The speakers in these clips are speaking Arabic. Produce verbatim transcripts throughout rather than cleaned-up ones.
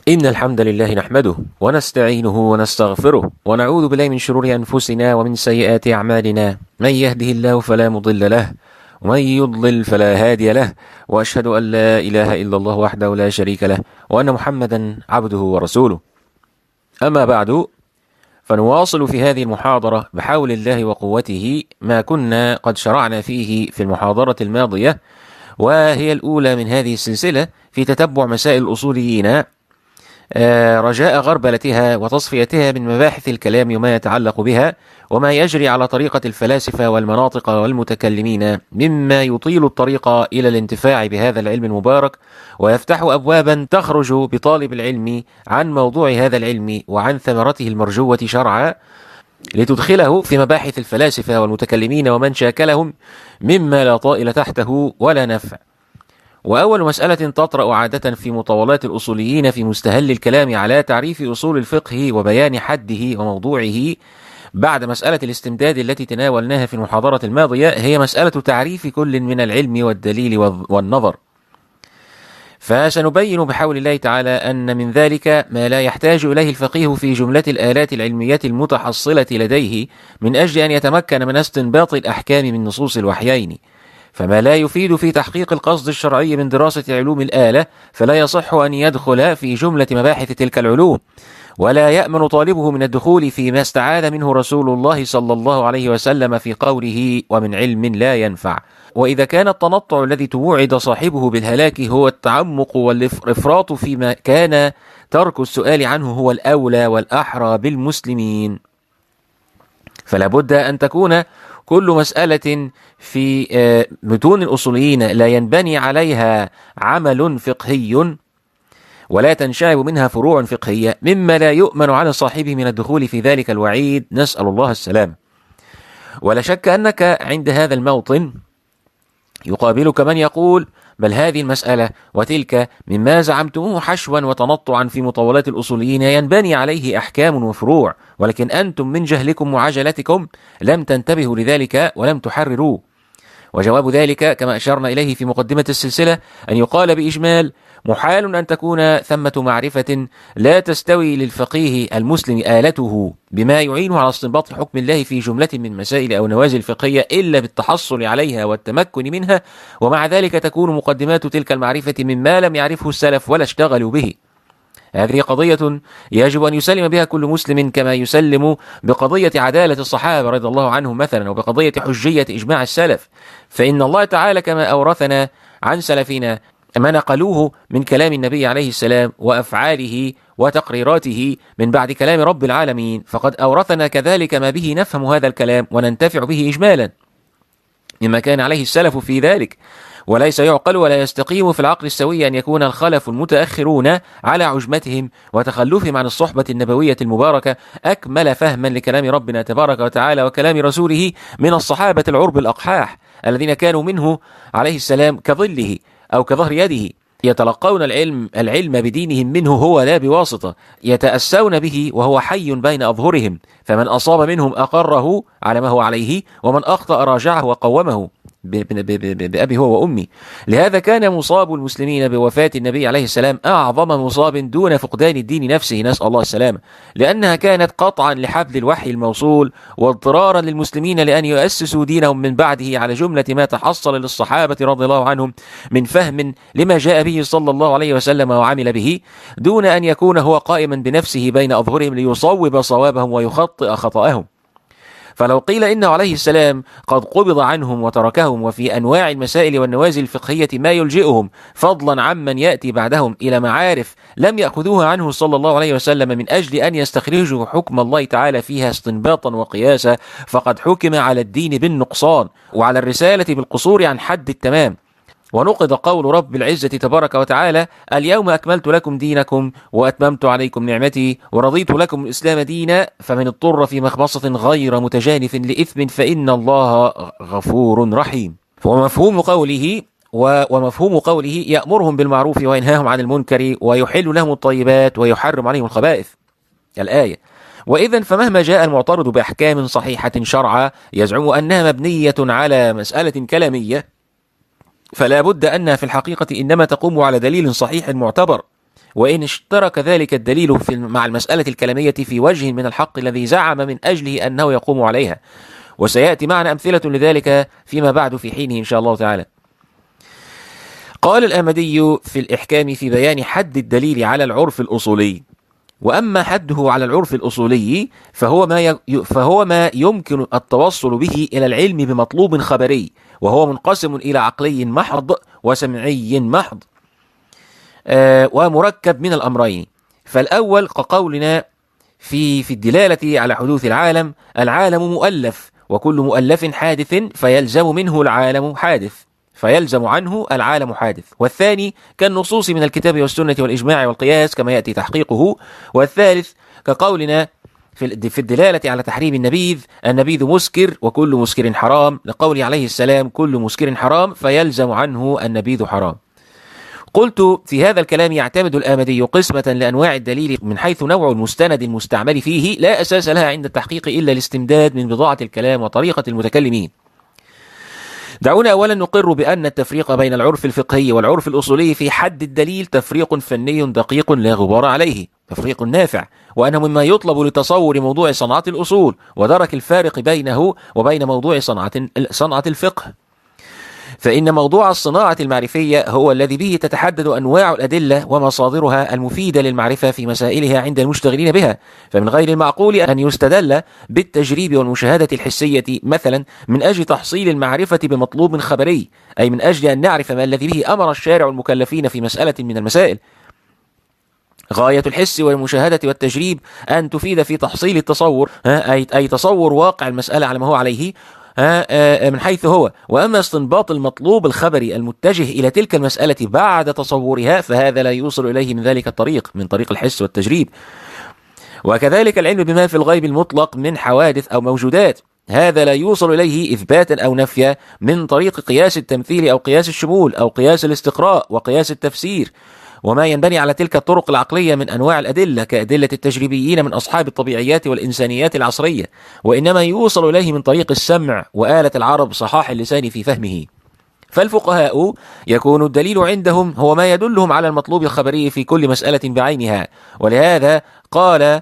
إن الحمد لله نحمده ونستعينه ونستغفره ونعوذ بالله من شرور أنفسنا ومن سيئات أعمالنا، من يهده الله فلا مضل له ومن يضلل فلا هادي له، وأشهد أن لا إله إلا الله وحده لا شريك له، وأن محمدا عبده ورسوله. أما بعد، فنواصل في هذه المحاضرة بحول الله وقوته ما كنا قد شرعنا فيه في المحاضرة الماضية، وهي الأولى من هذه السلسلة في تتبع مسائل الأصوليين رجاء غربلتها وتصفيتها من مباحث الكلام وما يتعلق بها وما يجري على طريقة الفلاسفة والمناطق والمتكلمين، مما يطيل الطريق إلى الانتفاع بهذا العلم المبارك ويفتح أبوابا تخرج بطالب العلم عن موضوع هذا العلم وعن ثمرته المرجوة شرعا، لتدخله في مباحث الفلاسفة والمتكلمين ومن شاكلهم مما لا طائل تحته ولا نفع. وأول مسألة تطرأ عادة في مطولات الأصوليين في مستهل الكلام على تعريف أصول الفقه وبيان حده وموضوعه بعد مسألة الاستمداد التي تناولناها في المحاضرة الماضية، هي مسألة تعريف كل من العلم والدليل والنظر. فسنبين بحول الله تعالى أن من ذلك ما لا يحتاج إليه الفقيه في جملة الآلات العلمية المتحصلة لديه من أجل أن يتمكن من استنباط الأحكام من نصوص الوحيين، فما لا يفيد في تحقيق القصد الشرعي من دراسة علوم الآلة فلا يصح أن يدخل في جملة مباحث تلك العلوم، ولا يأمن طالبه من الدخول فيما استعاذ منه رسول الله صلى الله عليه وسلم في قوله ومن علم لا ينفع. وإذا كان التنطع الذي توعد صاحبه بالهلاك هو التعمق والإفراط فيما كان ترك السؤال عنه هو الأولى والأحرى بالمسلمين، فلا بد أن تكون كل مسألة في متون الأصوليين لا ينبني عليها عمل فقهي ولا تنشعب منها فروع فقهية مما لا يؤمن على صاحبه من الدخول في ذلك الوعيد، نسأل الله السلام. ولا شك أنك عند هذا الموطن يقابلك من يقول بل هذه المسألة وتلك مما زعمتموه حشوا وتنطعا في مطولات الأصوليين ينبني عليه أحكام وفروع، ولكن أنتم من جهلكم وعجلتكم لم تنتبهوا لذلك ولم تحرروه. وجواب ذلك كما أشرنا إليه في مقدمة السلسلة أن يقال بإجمال: محال أن تكون ثمة معرفة لا تستوي للفقيه المسلم آلته بما يعينه على استنباط حكم الله في جملة من مسائل أو نوازل فقهية إلا بالتحصل عليها والتمكن منها، ومع ذلك تكون مقدمات تلك المعرفة مما لم يعرفه السلف ولا اشتغلوا به. هذه قضية يجب أن يسلم بها كل مسلم كما يسلم بقضية عدالة الصحابة رضي الله عنهم مثلا، وبقضية حجية إجماع السلف، فإن الله تعالى كما أورثنا عن سلفنا ما نقلوه من كلام النبي عليه السلام وأفعاله وتقريراته من بعد كلام رب العالمين، فقد أورثنا كذلك ما به نفهم هذا الكلام وننتفع به إجمالا مما كان عليه السلف في ذلك. وليس يعقل ولا يستقيم في العقل السوي أن يكون الخلف المتأخرون على عجمتهم وتخلفهم عن الصحبة النبوية المباركة أكمل فهما لكلام ربنا تبارك وتعالى وكلام رسوله من الصحابة العرب الأقحاح الذين كانوا منه عليه السلام كظله أو كظهر يده، يتلقون العلم العلم بدينهم منه هو لا بواسطة، يتأسون به وهو حي بين أظهرهم، فمن أصاب منهم أقره على ما هو عليه ومن أخطأ راجعه وقومه بأبي هو وأمي. لهذا كان مصاب المسلمين بوفاة النبي عليه السلام أعظم مصاب دون فقدان الدين نفسه، نسأل الله السلامة، لأنها كانت قطعا لحبل الوحي الموصول واضطرارا للمسلمين لأن يؤسسوا دينهم من بعده على جملة ما تحصل للصحابة رضي الله عنهم من فهم لما جاء به صلى الله عليه وسلم وعمل به، دون أن يكون هو قائما بنفسه بين أظهرهم ليصوب صوابهم ويخطئ خطأهم. فلو قيل إنه عليه السلام قد قبض عنهم وتركهم وفي أنواع المسائل والنوازل الفقهية ما يلجئهم فضلا عمن يأتي بعدهم إلى معارف لم يأخذوها عنه صلى الله عليه وسلم من أجل أن يستخرجوا حكم الله تعالى فيها استنباطا وقياسا، فقد حكم على الدين بالنقصان وعلى الرسالة بالقصور عن حد التمام. ونقض قول رب العزة تبارك وتعالى: اليوم أكملت لكم دينكم وأتممت عليكم نعمتي ورضيت لكم الإسلام دينا، فمن اضطر في مخمصة غير متجانف لإثم فإن الله غفور رحيم. ومفهوم قوله ومفهوم قوله يأمرهم بالمعروف وينهاهم عن المنكر ويحل لهم الطيبات ويحرم عليهم الخبائث الآية. وإذن فمهما جاء المعترض بأحكام صحيحة شرعا يزعم أنها مبنية على مسألة كلامية، فلا بد أنها في الحقيقة إنما تقوم على دليل صحيح معتبر، وإن اشترك ذلك الدليل في مع المسألة الكلامية في وجه من الحق الذي زعم من أجله أنه يقوم عليها. وسيأتي معنا أمثلة لذلك فيما بعد في حينه إن شاء الله تعالى. قال الآمدي في الإحكام في بيان حد الدليل على العرف الأصولي: وأما حده على العرف الأصولي فهو ما ي... فهو ما يمكن التوصل به إلى العلم بمطلوب خبري، وهو منقسم إلى عقلي محض وسمعي محض، آه ومركب من الأمرين. فالأول كقولنا في في الدلالة على حدوث العالم: العالم مؤلف، وكل مؤلف حادث فيلزم منه العالم حادث فيلزم عنه العالم حادث. والثاني كالنصوص من الكتاب والسنة والإجماع والقياس كما يأتي تحقيقه. والثالث كقولنا في الدلالة على تحريم النبيذ: النبيذ مسكر وكل مسكر حرام، لقول عليه السلام: كل مسكر حرام فيلزم عنه النبيذ حرام. قلت في هذا الكلام يعتمد الآمدي قسمة لأنواع الدليل من حيث نوع المستند المستعمل فيه لا أساس لها عند التحقيق إلا الاستمداد من بضاعة الكلام وطريقة المتكلمين. دعونا أولا نقر بأن التفريق بين العرف الفقهي والعرف الأصولي في حد الدليل تفريق فني دقيق لا غبار عليه، تفريق نافع، وأنه مما يطلب لتصور موضوع صنعة الأصول ودرك الفارق بينه وبين موضوع صنعة صنعة الفقه. فإن موضوع الصناعة المعرفية هو الذي به تتحدد أنواع الأدلة ومصادرها المفيدة للمعرفة في مسائلها عند المشتغلين بها. فمن غير المعقول أن يستدل بالتجريب والمشاهدة الحسية مثلا من أجل تحصيل المعرفة بمطلوب خبري، أي من أجل أن نعرف ما الذي به أمر الشارع المكلفين في مسألة من المسائل. غاية الحس والمشاهدة والتجريب أن تفيد في تحصيل التصور، أي تصور واقع المسألة على ما هو عليه من حيث هو. وأما استنباط المطلوب الخبري المتجه إلى تلك المسألة بعد تصورها فهذا لا يوصل إليه من ذلك الطريق، من طريق الحس والتجريب. وكذلك العلم بما في الغيب المطلق من حوادث أو موجودات، هذا لا يوصل إليه إثباتا أو نفيا من طريق قياس التمثيل أو قياس الشمول أو قياس الاستقراء وقياس التفسير وما ينبني على تلك الطرق العقلية من أنواع الأدلة كأدلة التجريبيين من أصحاب الطبيعيات والإنسانيات العصرية، وإنما يوصل إليه من طريق السمع وآلة العرب صحاح اللسان في فهمه. فالفقهاء يكون الدليل عندهم هو ما يدلهم على المطلوب الخبري في كل مسألة بعينها. ولهذا قال آآ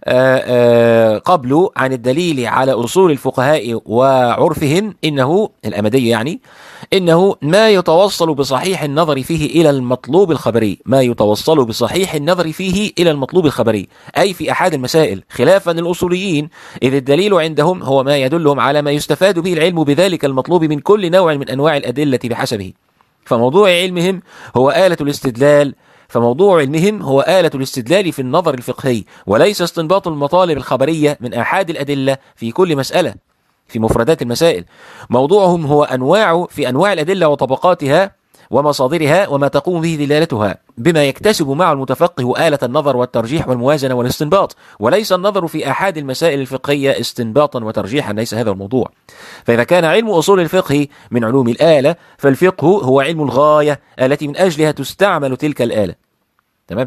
آآ قبل عن الدليل على أصول الفقهاء وعرفهم إنه الأمدي يعني إنه ما يتوصل بصحيح النظر فيه إلى المطلوب الخبري، ما يتوصل بصحيح النظر فيه إلى المطلوب الخبري، أي في أحد المسائل، خلافا للأصوليين إذ الدليل عندهم هو ما يدلهم على ما يستفاد به العلم بذلك المطلوب من كل نوع من أنواع الأدلة بحسبه. فموضوع علمهم هو آلة الاستدلال فموضوع علمهم هو آلة الاستدلال في النظر الفقهي، وليس استنباط المطالب الخبرية من أحد الأدلة في كل مسألة في مفردات المسائل. موضوعهم هو أنواع في أنواع الأدلة وطبقاتها ومصادرها وما تقوم به دلالتها، بما يكتسب مع المتفقه آلة النظر والترجيح والموازنة والاستنباط، وليس النظر في أحد المسائل الفقهية استنباطا وترجيحا، ليس هذا الموضوع. فإذا كان علم أصول الفقه من علوم الآلة فالفقه هو علم الغاية التي من أجلها تستعمل تلك الآلة. تمام.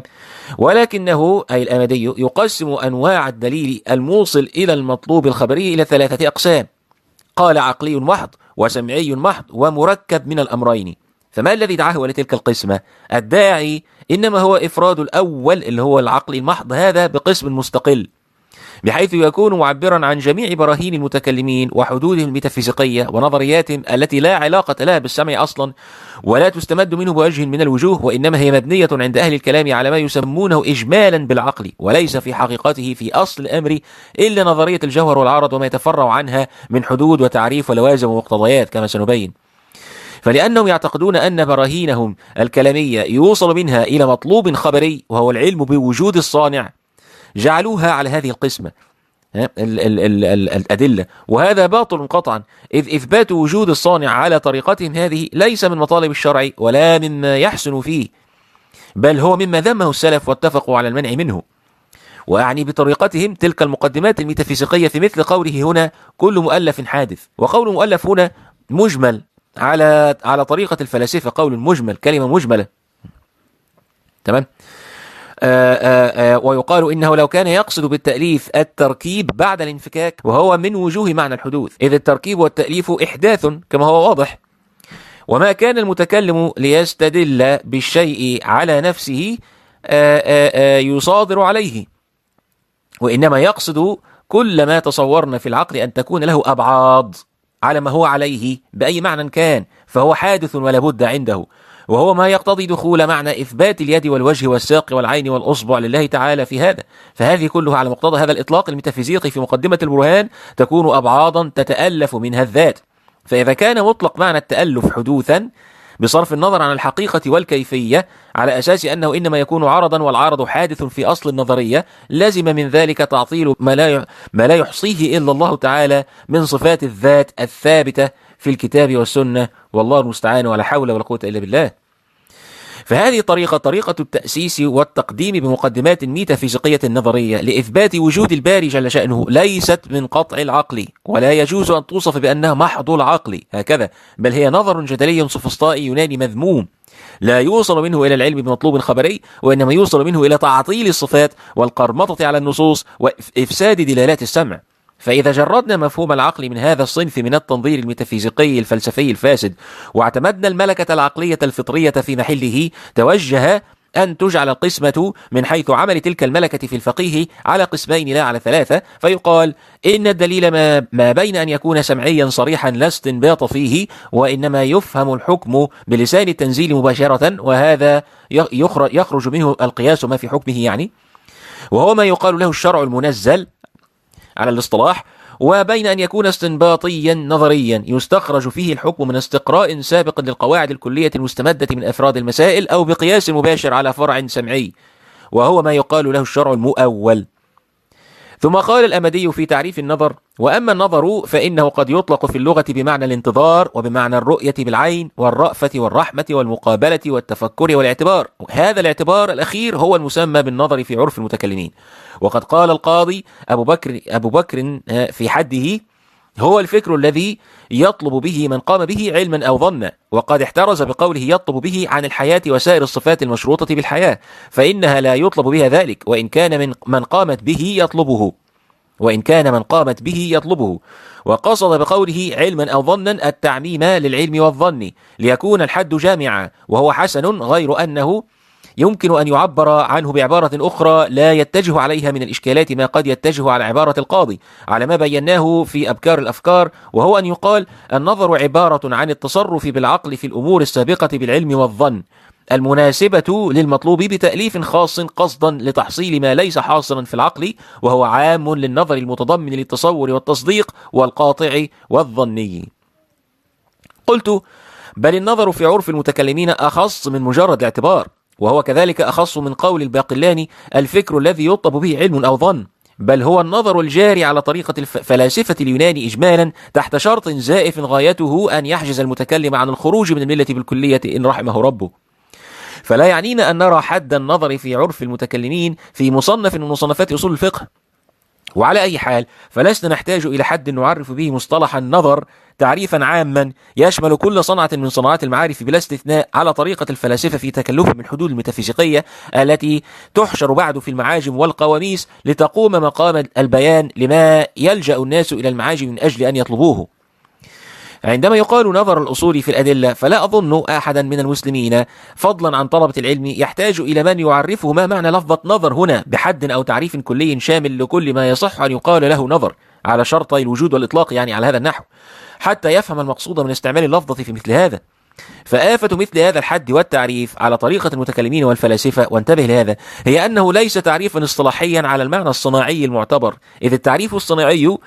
ولكنه أي الأمدي يقسم أنواع الدليل الموصل إلى المطلوب الخبري إلى ثلاثة أقسام، قال: عقلي محض وسمعي محض ومركب من الأمرين. فما الذي دعاه لتلك القسمة؟ الداعي إنما هو إفراد الأول اللي هو العقل المحض هذا بقسم مستقل، بحيث يكون معبرا عن جميع براهين المتكلمين وحدودهم الميتافيزيقية ونظرياتهم التي لا علاقة لها بالسمع أصلا ولا تستمد منه بوجه من الوجوه، وإنما هي مبنية عند أهل الكلام على ما يسمونه إجمالا بالعقل، وليس في حقيقته في أصل الأمر إلا نظرية الجوهر والعرض وما يتفرع عنها من حدود وتعريف ولوازم ومقتضيات كما سنبين. فلأنهم يعتقدون أن براهينهم الكلامية يوصل منها إلى مطلوب خبري وهو العلم بوجود الصانع، جعلوها على هذه القسمة ال ال ال ال الأدلة، وهذا باطل قطعا، إذ إثبات وجود الصانع على طريقتهم هذه ليس من مطالب الشرع ولا مما يحسن فيه، بل هو مما ذمه السلف واتفقوا على المنع منه. وأعني بطريقتهم تلك المقدمات الميتافيزيقية في مثل قوله هنا: كل مؤلف حادث. وقول مؤلف هنا مجمل على على طريقة الفلاسفة، قول مجمل، كلمة مجملة. تمام. آآ آآ ويقال إنه لو كان يقصد بالتأليف التركيب بعد الانفكاك وهو من وجوه معنى الحدوث، إذ التركيب والتأليف إحداث كما هو واضح، وما كان المتكلم ليستدل بالشيء على نفسه يصادر عليه، وإنما يقصد كل ما تصورنا في العقل أن تكون له أبعاد على ما هو عليه بأي معنى كان، فهو حادث ولا بد عنده، وهو ما يقتضي دخول معنى إثبات اليد والوجه والساق والعين والأصبع لله تعالى في هذا. فهذه كلها على مقتضى هذا الإطلاق الميتافيزيقي في مقدمة البرهان تكون أبعادا تتألف منها الذات. فإذا كان مطلق معنى التألف حدوثا بصرف النظر عن الحقيقة والكيفية على أساس أنه إنما يكون عرضا والعرض حادث في أصل النظرية، لازم من ذلك تعطيل ما لا ما لا يحصيه إلا الله تعالى من صفات الذات الثابتة في الكتاب والسنة، والله المستعان، ولا حول ولا قوة إلا بالله. فهذه طريقة طريقة التأسيس والتقديم بمقدمات ميتافيزيقية نظرية لإثبات وجود الباري جل شأنه ليست من قطع العقل، ولا يجوز أن توصف بأنها محض العقل هكذا، بل هي نظر جدلي سفسطائي يوناني مذموم لا يوصل منه إلى العلم بمطلوب خبري، وإنما يوصل منه إلى تعطيل الصفات والقرمطة على النصوص وإفساد دلالات السمع. فإذا جردنا مفهوم العقل من هذا الصنف من التنظير الميتافيزيقي الفلسفي الفاسد، واعتمدنا الملكة العقلية الفطرية في محله، توجه أن تجعل القسمة من حيث عمل تلك الملكة في الفقيه على قسمين لا على ثلاثة، فيقال إن الدليل ما, ما بين أن يكون سمعيا صريحا لا استنباط فيه، وإنما يفهم الحكم بلسان التنزيل مباشرة، وهذا يخرج منه القياس ما في حكمه يعني، وهو ما يقال له الشرع المنزل على الاصطلاح، وبين أن يكون استنباطيا نظريا يستخرج فيه الحكم من استقراء سابق للقواعد الكلية المستمدة من أفراد المسائل، أو بقياس مباشر على فرع سمعي، وهو ما يقال له الشرع المؤول. ثم قال الأمدي في تعريف النظر: وأما النظر فإنه قد يطلق في اللغة بمعنى الانتظار، وبمعنى الرؤية بالعين، والرأفة والرحمة والمقابلة والتفكر والاعتبار. هذا الاعتبار الأخير هو المسمى بالنظر في عرف المتكلمين. وقد قال القاضي أبو بكر, أبو بكر في حده: هو الفكر الذي يطلب به من قام به علما أو ظنا. وقد احترز بقوله يطلب به عن الحياة وسائر الصفات المشروطة بالحياة، فإنها لا يطلب بها ذلك، وإن كان من من قامت به يطلبه وإن كان من قامت به يطلبه. وقصد بقوله علما أو ظنا التعميم للعلم والظن، ليكون الحد جامعا، وهو حسن، غير أنه يمكن أن يعبر عنه بعبارة أخرى لا يتجه عليها من الإشكالات ما قد يتجه على عبارة القاضي، على ما بيناه في أبكار الأفكار، وهو أن يقال النظر عبارة عن التصرف بالعقل في الأمور السابقة بالعلم والظن المناسبة للمطلوب بتأليف خاص قصدا لتحصيل ما ليس حاصلا في العقل، وهو عام للنظر المتضمن للتصور والتصديق والقاطع والظني. قلت: بل النظر في عرف المتكلمين أخص من مجرد الاعتبار، وهو كذلك أخص من قول الباقلاني الفكر الذي يطلب به علم أو ظن، بل هو النظر الجاري على طريقة الفلاسفة اليونان إجمالا، تحت شرط زائف غايته أن يحجز المتكلم عن الخروج من الملة بالكلية إن رحمه ربه. فلا يعنينا أن نرى حد النظر في عرف المتكلمين في مصنف من مصنفات أصول الفقه. وعلى أي حال فلسنا نحتاج إلى حد نعرف به مصطلح النظر تعريفا عاما يشمل كل صنعة من صناعات المعارف بلا استثناء، على طريقة الفلاسفة في تكلف من حدود الميتافيزيقية التي تحشر بعد في المعاجم والقواميس لتقوم مقام البيان لما يلجأ الناس إلى المعاجم من أجل أن يطلبوه. عندما يقال نظر الأصول في الأدلة، فلا أظن أحدا من المسلمين فضلا عن طلبة العلم يحتاج إلى من يعرفه ما معنى لفظة نظر هنا بحد أو تعريف كلي شامل لكل ما يصح أن يقال له نظر على شرطي الوجود والإطلاق، يعني على هذا النحو، حتى يفهم المقصود من استعمال اللفظة في مثل هذا. فآفة مثل هذا الحد والتعريف على طريقة المتكلمين والفلاسفة، وانتبه لهذا، هي أنه ليس تعريفا اصطلاحيا على المعنى الصناعي المعتبر، إذ التعريف الصناعي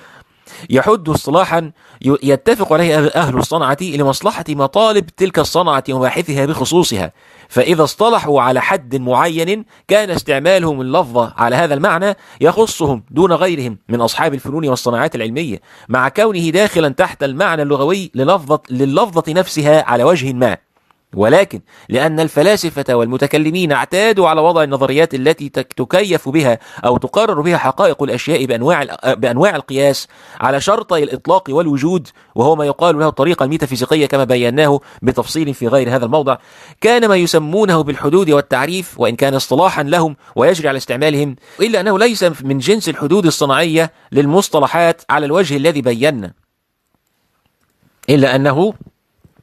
يحد اصطلاحا يتفق عليه أهل الصنعة لمصلحة مطالب تلك الصنعة ومباحثها بخصوصها، فإذا اصطلحوا على حد معين كان استعمالهم اللفظة على هذا المعنى يخصهم دون غيرهم من أصحاب الفنون والصناعات العلمية، مع كونه داخلا تحت المعنى اللغوي للفظة, لللفظة نفسها على وجه ما. ولكن لأن الفلاسفة والمتكلمين اعتادوا على وضع النظريات التي تكيف بها أو تقرر بها حقائق الأشياء بأنواع, بأنواع القياس على شرطي الإطلاق والوجود، وهو ما يقال له الطريقة الميتافيزيقية كما بيناه بتفصيل في غير هذا الموضع، كان ما يسمونه بالحدود والتعريف وإن كان اصطلاحا لهم ويجري على استعمالهم، إلا أنه ليس من جنس الحدود الصناعية للمصطلحات على الوجه الذي بينا، إلا أنه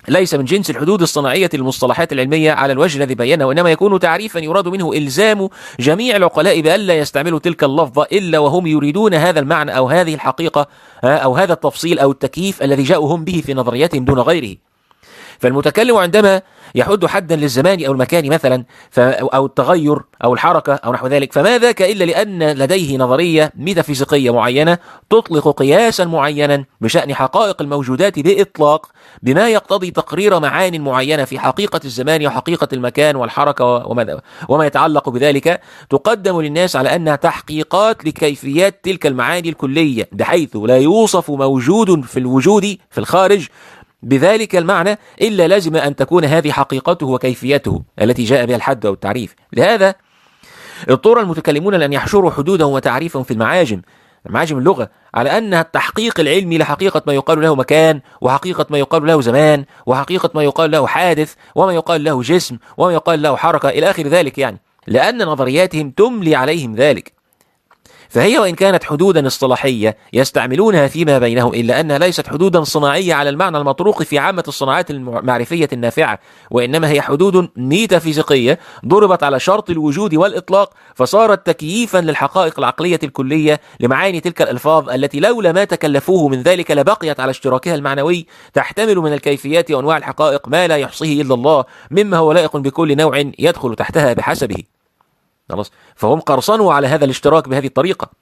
ليس من جنس الحدود الصناعية للمصطلحات العلمية على الوجه الذي بينه، وإنما يكون تعريفا يراد منه إلزام جميع العقلاء بألا يستعملوا تلك اللفظة إلا وهم يريدون هذا المعنى أو هذه الحقيقة أو هذا التفصيل أو التكييف الذي جاءوا هم به في نظرياتهم دون غيره. فالمتكلم عندما يحد حدا للزمان أو المكان مثلا أو التغير أو الحركة أو نحو ذلك، فما ذاك إلا لأن لديه نظرية ميتافيزيقية معينة تطلق قياسا معينا بشأن حقائق الموجودات بإطلاق بما يقتضي تقرير معان معينة في حقيقة الزمان وحقيقة المكان والحركة وما, وما يتعلق بذلك، تقدم للناس على أنها تحقيقات لكيفيات تلك المعاني الكلية، بحيث لا يوصف موجود في الوجود في الخارج بذلك المعنى إلا لازم أن تكون هذه حقيقته وكيفيته التي جاء بها الحد أو التعريف. لهذا اضطر المتكلمون لأن يحشروا حدودهم وتعريفهم في المعاجم معاجم اللغة على أنها التحقيق العلمي لحقيقة ما يقال له مكان، وحقيقة ما يقال له زمان، وحقيقة ما يقال له حادث، وما يقال له جسم، وما يقال له حركة إلى آخر ذلك، يعني لأن نظرياتهم تملي عليهم ذلك. فهي وإن كانت حدودا اصطلاحية يستعملونها فيما بينهم، إلا أنها ليست حدودا صناعية على المعنى المطروق في عامة الصناعات المعرفية النافعة، وإنما هي حدود ميتافيزيقية ضربت على شرط الوجود والإطلاق، فصارت تكييفا للحقائق العقلية الكلية لمعاني تلك الألفاظ التي لولا ما تكلفوه من ذلك لبقيت على اشتراكها المعنوي، تحتمل من الكيفيات وأنواع الحقائق ما لا يحصيه إلا الله، مما هو لائق بكل نوع يدخل تحتها بحسبه. خلاص، فهم قرصنوا على هذا الاشتراك بهذه الطريقة.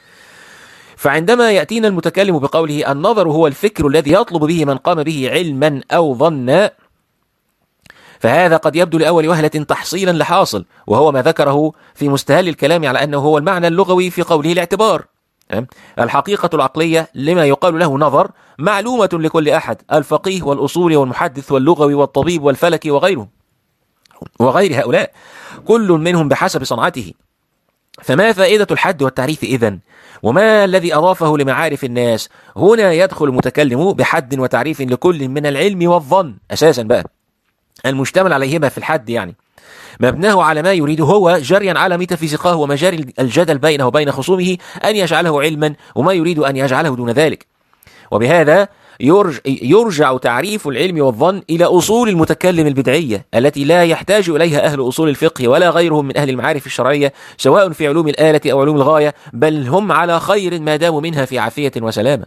فعندما يأتينا المتكلم بقوله النظر هو الفكر الذي يطلب به من قام به علما أو ظنا، فهذا قد يبدو لأول وهلة تحصيلا لحاصل، وهو ما ذكره في مستهل الكلام على أنه هو المعنى اللغوي في قوله الاعتبار. الحقيقة العقلية لما يقال له نظر معلومة لكل أحد، الفقيه والأصول والمحدث واللغوي والطبيب والفلكي وغيره وغير هؤلاء، كل منهم بحسب صنعته. فما فائدة الحد والتعريف إذن؟ وما الذي أضافه لمعارف الناس؟ هنا يدخل المتكلم بحد وتعريف لكل من العلم والظن أساسا بقى المشتمل عليهما في الحد، يعني مبناه على ما يريده هو جريا على ميتافيزيقاه ومجاري الجدل بينه وبين خصومه أن يجعله علما، وما يريد أن يجعله دون ذلك. وبهذا يرجع, يرجع تعريف العلم والظن إلى أصول المتكلم البدعية التي لا يحتاج إليها أهل أصول الفقه ولا غيرهم من أهل المعارف الشرعية، سواء في علوم الآلة أو علوم الغاية، بل هم على خير ما داموا منها في عافية وسلامة.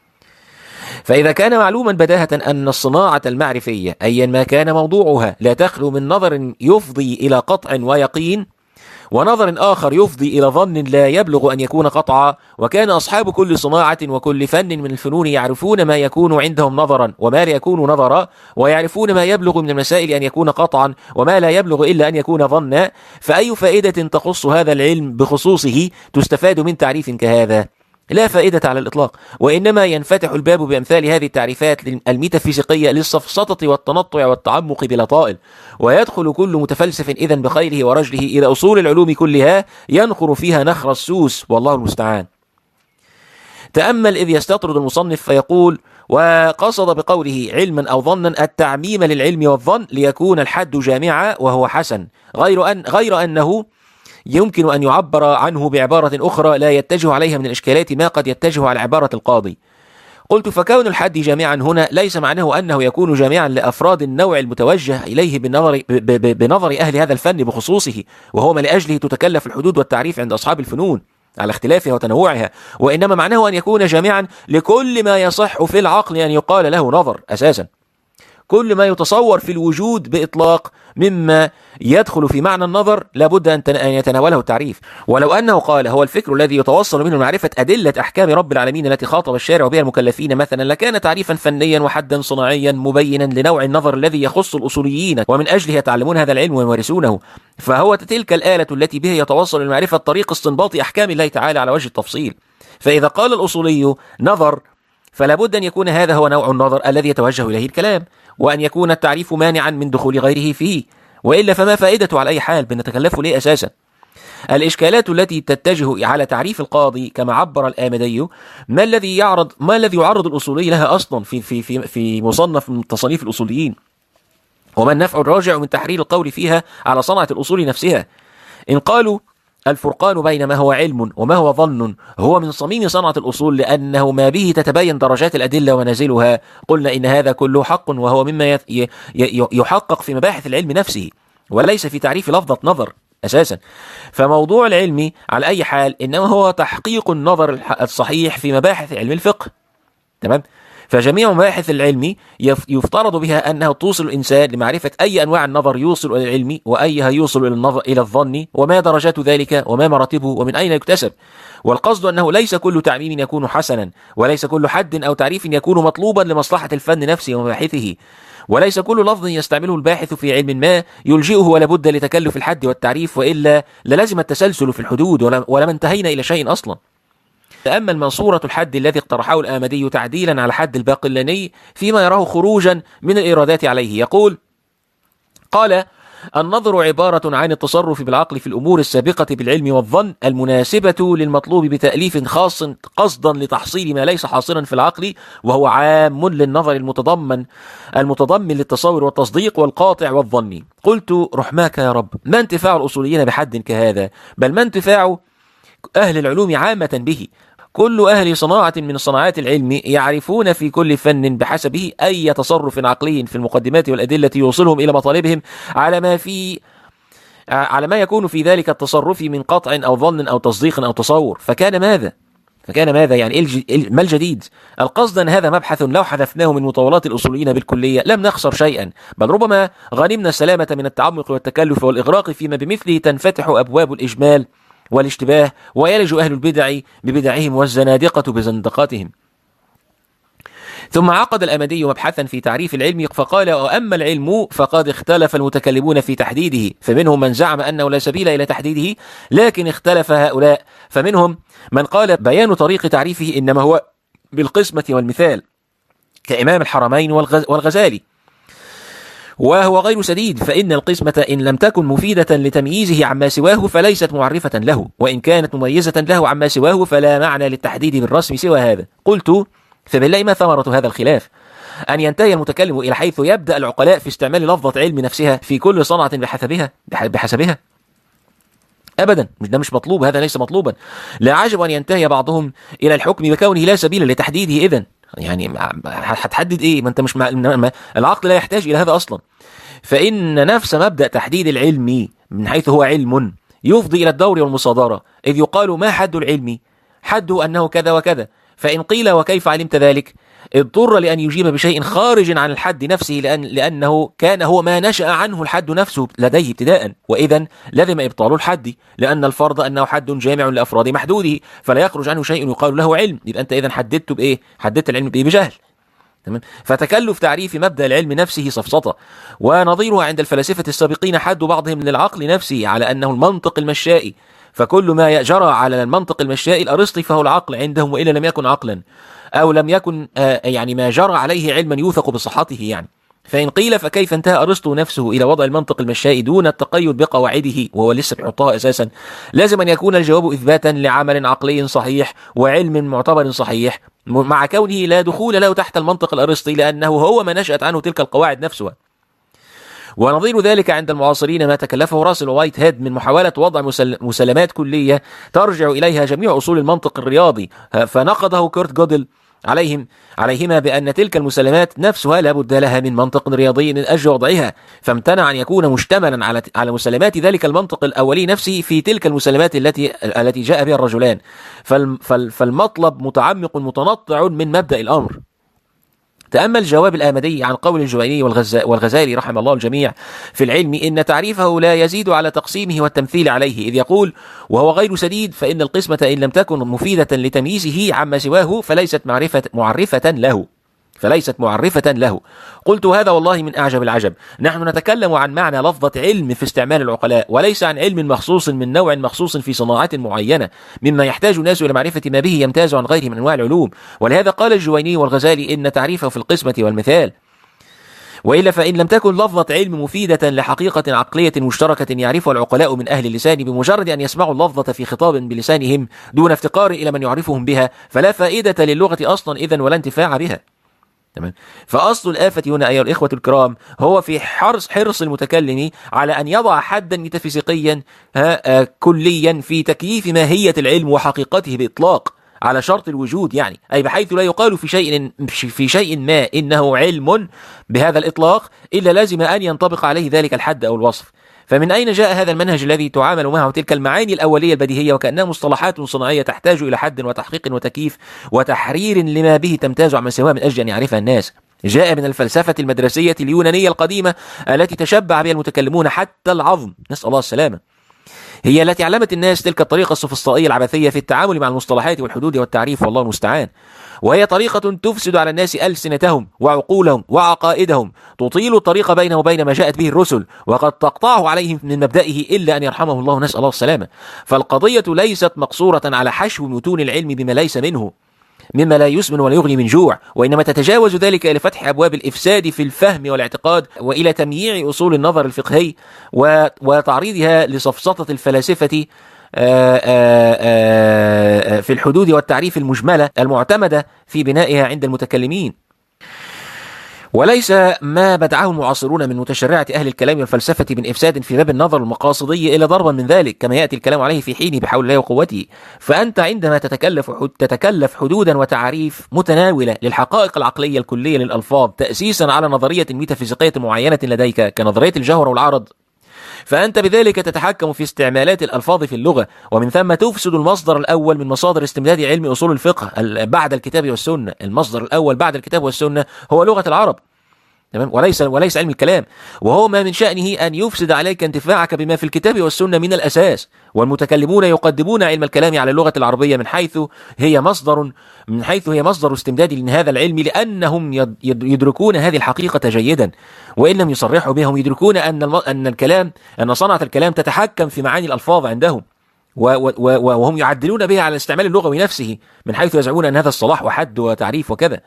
فإذا كان معلوما بداهة أن الصناعة المعرفية أيا ما كان موضوعها لا تخلو من نظر يفضي إلى قطع ويقين، ونظر آخر يفضي إلى ظن لا يبلغ أن يكون قطعا، وكان أصحاب كل صناعة وكل فن من الفنون يعرفون ما يكون عندهم نظرا وما لا يكون نظرا، ويعرفون ما يبلغ من المسائل أن يكون قطعا وما لا يبلغ إلا أن يكون ظنا، فأي فائدة تخص هذا العلم بخصوصه تستفاد من تعريف كهذا؟ لا فائدة على الإطلاق، وإنما ينفتح الباب بأمثال هذه التعريفات الميتافيزيقية للسفسطة والتنطع والتعمق بلا طائل، ويدخل كل متفلسف إذن بخيله ورجله إلى أصول العلوم كلها ينخر فيها نخر السوس، والله المستعان. تأمل إذ يستطرد المصنف فيقول: وقصد بقوله علما أو ظنا التعميم للعلم والظن ليكون الحد جامعا، وهو حسن، غير أن غير أنه يمكن أن يعبر عنه بعبارة أخرى لا يتجه عليها من الإشكالات ما قد يتجه على عبارة القاضي. قلت: فكون الحد جامعا هنا ليس معناه أنه يكون جامعا لأفراد النوع المتوجه إليه بنظر, بنظر أهل هذا الفن بخصوصه، وهو ما لأجله تتكلف الحدود والتعريف عند أصحاب الفنون على اختلافها وتنوعها، وإنما معناه أن يكون جامعا لكل ما يصح في العقل أن يقال له نظر أساسا، كل ما يتصور في الوجود بإطلاق مما يدخل في معنى النظر لابد أن يتناوله التعريف. ولو أنه قال هو الفكر الذي يتوصل منه معرفة أدلة أحكام رب العالمين التي خاطب الشارع بها المكلفين مثلا، لكان تعريفا فنيا وحدا صناعيا مبينا لنوع النظر الذي يخص الأصوليين ومن أجله يتعلمون هذا العلم ويمارسونه، فهو تلك الآلة التي به يتوصل المعرفة طريق استنباط أحكام الله تعالى على وجه التفصيل. فإذا قال الأصولي نظر فلا بد أن يكون هذا هو نوع النظر الذي يتوجه إليه الكلام، وأن يكون التعريف مانعا من دخول غيره فيه، وإلا فما فائدته على أي حال؟ بنتكلفه ليه أساسا؟ الإشكالات التي تتجه على تعريف القاضي كما عبر الآمدي ما الذي يعرض ما الذي يعرض الأصولي لها أصلا في في في في مصنف من تصانيف الأصوليين، وما النفع الراجع من تحرير القول فيها على صنعة الأصول نفسها؟ إن قالوا الفرقان بين ما هو علم وما هو ظن هو من صميم صنعة الأصول، لأنه ما به تتبين درجات الأدلة ونازلها. قلنا إن هذا كله حق، وهو مما يحقق في مباحث العلم نفسه، وليس في تعريف لفظة نظر أساسا. فموضوع العلم على أي حال إنما هو تحقيق النظر الصحيح في مباحث علم الفقه. تمام؟ فجميع مباحث العلم يفترض بها أنها توصل الإنسان لمعرفة أي أنواع النظر يوصل إلى العلم، وأيها يوصل إلى النظر إلى الظن، وما درجات ذلك، وما مراتبه، ومن أين يكتسب. والقصد أنه ليس كل تعميم يكون حسنا، وليس كل حد أو تعريف يكون مطلوبا لمصلحة الفن نفسه ومباحثه، وليس كل لفظ يستعمله الباحث في علم ما يلجئه ولا بد لتكلف الحد والتعريف، وإلا للزم التسلسل في الحدود ولما انتهينا إلى شيء أصلا. تأمل منصورة الحد الذي اقترحه الآمدي تعديلا على حد الباقلاني فيما يراه خروجا من الإيرادات عليه. يقول: قال: النظر عبارة عن التصرف بالعقل في الأمور السابقة بالعلم والظن المناسبة للمطلوب بتأليف خاص قصدا لتحصيل ما ليس حاصلا في العقل، وهو عام للنظر المتضمن المتضمن للتصور والتصديق والقاطع والظني. قلت: رحماك يا رب، ما انتفاع الأصوليين بحد كهذا؟ بل ما انتفاع أهل العلوم عامة به. كل أهل صناعة من صناعات العلم يعرفون في كل فن بحسبه أي تصرف عقلي في المقدمات والأدلة يوصلهم إلى مطالبهم على ما في على ما يكون في ذلك التصرف من قطع أو ظن أو تصديق أو تصور. فكان ماذا؟ فكان ماذا يعني ما الجديد؟ القصد أن هذا مبحث لو حذفناه من مطولات الأصوليين بالكلية لم نخسر شيئا، بل ربما غنمنا السلامة من التعمق والتكلف والإغراق فيما بمثله تنفتح أبواب الإجمال والاشتباه، ويلج أهل البدع ببدعهم والزنادقة بزندقاتهم. ثم عقد الأمدي مبحثا في تعريف العلم فقال: وأما العلم فقد اختلف المتكلمون في تحديده، فمنهم من زعم أنه لا سبيل إلى تحديده، لكن اختلف هؤلاء، فمنهم من قال بيان طريق تعريفه إنما هو بالقسمة والمثال، كإمام الحرمين والغزالي، وهو غير سديد، فإن القسمة إن لم تكن مفيدة لتمييزه عما سواه فليست معرفة له، وإن كانت مميزة له عما سواه فلا معنى للتحديد بالرسم سوى هذا. قلت: فبالله ما ثمرة هذا الخلاف؟ أن ينتهي المتكلم إلى حيث يبدأ العقلاء في استعمال لفظة علم نفسها في كل صنعة بحسبها بحسبها أبدا، ده مش مطلوب، هذا ليس مطلوبا. لا عجب أن ينتهي بعضهم إلى الحكم بكونه لا سبيل لتحديده. إذن يعني هتحدد إيه؟ ما أنت مش مع... العقل لا يحتاج إلى هذا أصلا. فإن نفس مبدأ تحديد العلم من حيث هو علم يفضي إلى الدور والمصادرة، إذ يقال: ما حد العلم؟ حده أنه كذا وكذا. فإن قيل: وكيف علمت ذلك؟ اضطر لأن يجيب بشيء خارج عن الحد نفسه، لأن لأنه كان هو ما نشأ عنه الحد نفسه لديه ابتداء، وإذن لازم إبطال الحد، لأن الفرض أنه حد جامع لأفراد محدوده، فلا يخرج عنه شيء يقال له علم. يبقى أنت إذن حددته بإيه؟ حددت العلم بإيه؟ بجهل. تمام؟ فتكلف تعريف مبدأ العلم نفسه سفسطة. ونظيرها عند الفلاسفة السابقين حد بعضهم للعقل نفسه على أنه المنطق المشائي، فكل ما جرى على المنطق المشائي الأرسطي فهو العقل عندهم، وإلا لم يكن عقلا، أو لم يكن آه يعني ما جرى عليه علما يوثق بصحته يعني. فإن قيل: فكيف انتهى أرسطو نفسه إلى وضع المنطق المشائي دون التقيد بقواعده وهو لسه بيحطها أساسا؟ لازم أن يكون الجواب إثباتا لعمل عقلي صحيح وعلم معتبر صحيح، مع كونه لا دخول له تحت المنطق الأرسطي، لأنه هو ما نشأت عنه تلك القواعد نفسها. ونظير ذلك عند المعاصرين ما تكلفه راسل وايت هيد من محاولة وضع مسلمات كلية ترجع إليها جميع أصول المنطق الرياضي، فنقده كورت جودل عليهم عليهما بأن تلك المسلمات نفسها لا بد لها من منطق رياضي من أجل وضعها، فامتنع أن يكون مشتملا على على مسلمات ذلك المنطق الأولي نفسه في تلك المسلمات التي التي جاء بها الرجلان. فالمطلب متعمق متنطع من مبدأ الأمر. تأمل جواب الآمدي عن قول الجويني والغزالي رحم الله الجميع في العلم إن تعريفه لا يزيد على تقسيمه والتمثيل عليه، إذ يقول: وهو غير سديد، فإن القسمة إن لم تكن مفيدة لتمييزه عما سواه فليست معرفة معرفة له فليست معرفة له. قلت: هذا والله من أعجب العجب. نحن نتكلم عن معنى لفظة علم في استعمال العقلاء، وليس عن علم مخصوص من نوع مخصوص في صناعات معينة، مما يحتاج الناس إلى معرفة ما به يمتاز عن غيره من أنواع العلوم. ولهذا قال الجويني والغزالي إن تعريفه في القسمة والمثال. وإلا فإن لم تكن لفظة علم مفيدة لحقيقة عقلية مشتركة يعرفها العقلاء من أهل اللسان بمجرد أن يسمعوا اللفظة في خطاب بلسانهم دون افتقار إلى من يعرفهم بها، فلا فائدة للغة أصلا إذن ولا انتفاع بها. تمام. فأصل الآفة هنا أيها الإخوة الكرام هو في حرص حرص المتكلم على أن يضع حدا ميتافيزيقيا كليا في تكييف ماهية العلم وحقيقته بإطلاق على شرط الوجود، يعني أي بحيث لا يقال في شيء في شيء ما إنه علم بهذا الإطلاق إلا لازم أن ينطبق عليه ذلك الحد أو الوصف. فمن أين جاء هذا المنهج الذي تعامل معه تلك المعاني الأولية البديهية وكأنها مصطلحات صناعية تحتاج إلى حد وتحقيق وتكييف وتحرير لما به تمتاز عما سواه من أجل أن يعرفها الناس؟ جاء من الفلسفة المدرسية اليونانية القديمة التي تشبع بها المتكلمون حتى العظم، نسأل الله السلامة. هي التي علمت الناس تلك الطريقة السوفسطائية العبثية في التعامل مع المصطلحات والحدود والتعريف، والله المستعان. وهي طريقة تفسد على الناس ألسنتهم وعقولهم وعقائدهم، تطيل الطريق بينه وبين ما جاءت به الرسل، وقد تقطعه عليهم من مبدئه إلا أن يرحمه الله، نسأل الله السلامة. فالقضية ليست مقصورة على حشو متون العلم بما ليس منه مما لا يسمن ولا يغني من جوع، وإنما تتجاوز ذلك إلى فتح أبواب الإفساد في الفهم والاعتقاد، وإلى تمييع أصول النظر الفقهي وتعريضها لسفسطة الفلاسفة في الحدود والتعريف المجملة المعتمدة في بنائها عند المتكلمين. وليس ما بدعه المعاصرون من متشرعة أهل الكلام والفلسفة من إفساد في باب النظر المقاصدي إلى ضربا من ذلك، كما يأتي الكلام عليه في حينه بحول الله وقوته. فأنت عندما تتكلف تتكلف حدودا وتعاريف متناولة للحقائق العقلية الكلية للألفاظ تأسيسا على نظرية ميتافيزيقية معينة لديك كنظرية الجوهر والعرض، فأنت بذلك تتحكم في استعمالات الألفاظ في اللغة، ومن ثم تفسد المصدر الأول من مصادر استمداد علم أصول الفقه بعد الكتاب والسنة. المصدر الأول بعد الكتاب والسنة هو لغة العرب، تمام، وليس وليس علم الكلام، وهو ما من شأنه أن يفسد عليك انتفاعك بما في الكتاب والسنة من الأساس. والمتكلمون يقدمون علم الكلام على اللغة العربية من حيث هي مصدر من حيث هي مصدر استمداد لهذا العلم، لأنهم يدركون هذه الحقيقة جيدا، وإن لم يصرحوا بهم يدركون أن أن الكلام أن صنعة الكلام تتحكم في معاني الألفاظ عندهم، وهم يعدلون بها على الاستعمال اللغوي نفسه، من حيث يزعمون أن هذا الصلاح وحد وتعريف وكذا،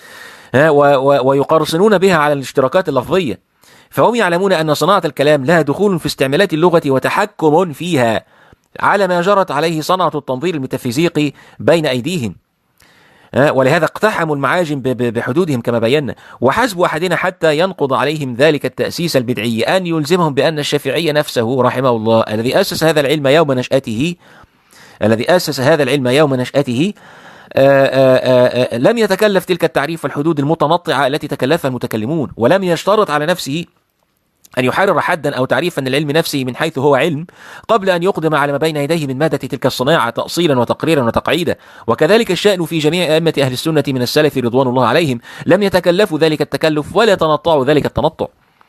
ويقرصنون بها على الاشتراكات اللفظية. فهم يعلمون أن صناعة الكلام لها دخول في استعمالات اللغة وتحكم فيها على ما جرت عليه صنعة التنظير الميتافيزيقي بين أيديهم، ولهذا اقتحموا المعاجم بحدودهم كما بينا. وحسب أحدنا حتى ينقض عليهم ذلك التأسيس البدعي أن يلزمهم بأن الشافعي نفسه رحمه الله الذي أسس هذا العلم يوم نشأته الذي أسس هذا العلم يوم نشأته آآ آآ لم يتكلف تلك التعريف والحدود المتنطعة التي تكلفها المتكلمون، ولم يشترط على نفسه أن يحرر حدا أو تعريفا للعلم نفسه من حيث هو علم قبل أن يقدم على ما بين يديه من مادة تلك الصناعة تأصيلا وتقريرا وتقعيدا. وكذلك الشأن في جميع أئمة أهل السنة من السلف رضوان الله عليهم، لم يتكلفوا ذلك التكلف ولا تنطعوا ذلك التنطع.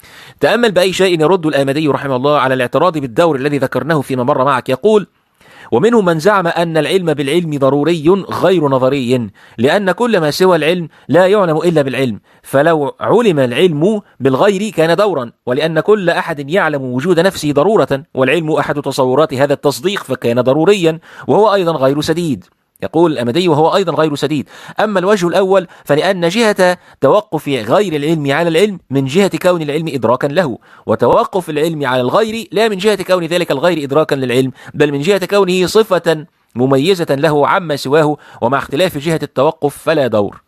تأمل بأي شيء يرد الآمدي رحمه الله على الاعتراض بالدور الذي ذكرناه فيما مر معك. يقول: ومنهم من زعم أن العلم بالعلم ضروري غير نظري، لأن كل ما سوى العلم لا يعلم إلا بالعلم، فلو علم العلم بالغير كان دورا، ولأن كل أحد يعلم وجود نفسه ضرورة، والعلم أحد تصورات هذا التصديق فكان ضروريا، وهو أيضا غير سديد. يقول الأمدي: وهو أيضا غير سديد. أما الوجه الأول فلأن جهة توقف غير العلم على العلم من جهة كون العلم إدراكا له، وتوقف العلم على الغير لا من جهة كون ذلك الغير إدراكا للعلم، بل من جهة كونه صفة مميزة له عما سواه، ومع اختلاف جهة التوقف فلا دور.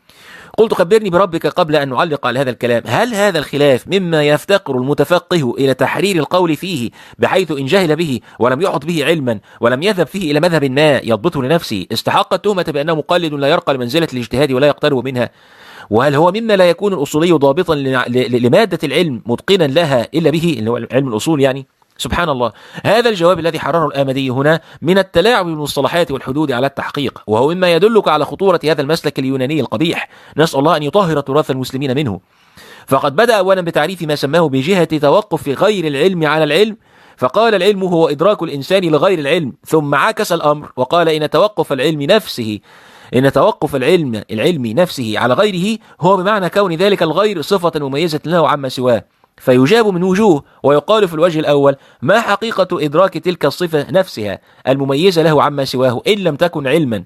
قلت: خبرني بربك قبل أن نعلق على هذا الكلام، هل هذا الخلاف مما يفتقر المتفقه إلى تحرير القول فيه، بحيث إن جهل به ولم يحط به علما ولم يذهب فيه إلى مذهب ما يضبطه لنفسه استحق التهمة بأنه مقلد لا يرقى لمنزلة الاجتهاد ولا يقترب منها؟ وهل هو مما لا يكون الأصولي ضابطا لمادة العلم متقنا لها إلا به، اللي هو علم الأصول يعني؟ سبحان الله. هذا الجواب الذي حرره الآمدي هنا من التلاعب بالمصطلحات والحدود على التحقيق، وهو مما يدلك على خطورة هذا المسلك اليوناني القبيح، نسأل الله أن يطهر تراث المسلمين منه. فقد بدأ أولا بتعريف ما سماه بجهة توقف غير العلم على العلم، فقال: العلم هو إدراك الإنسان لغير العلم، ثم عكس الأمر وقال: إن توقف العلم نفسه إن توقف العلم العلم نفسه على غيره هو بمعنى كون ذلك الغير صفة مميزة له عما سواه. فيجاب من وجوه، ويقال في الوجه الأول: ما حقيقة إدراك تلك الصفة نفسها المميزة له عما سواه إن لم تكن علما؟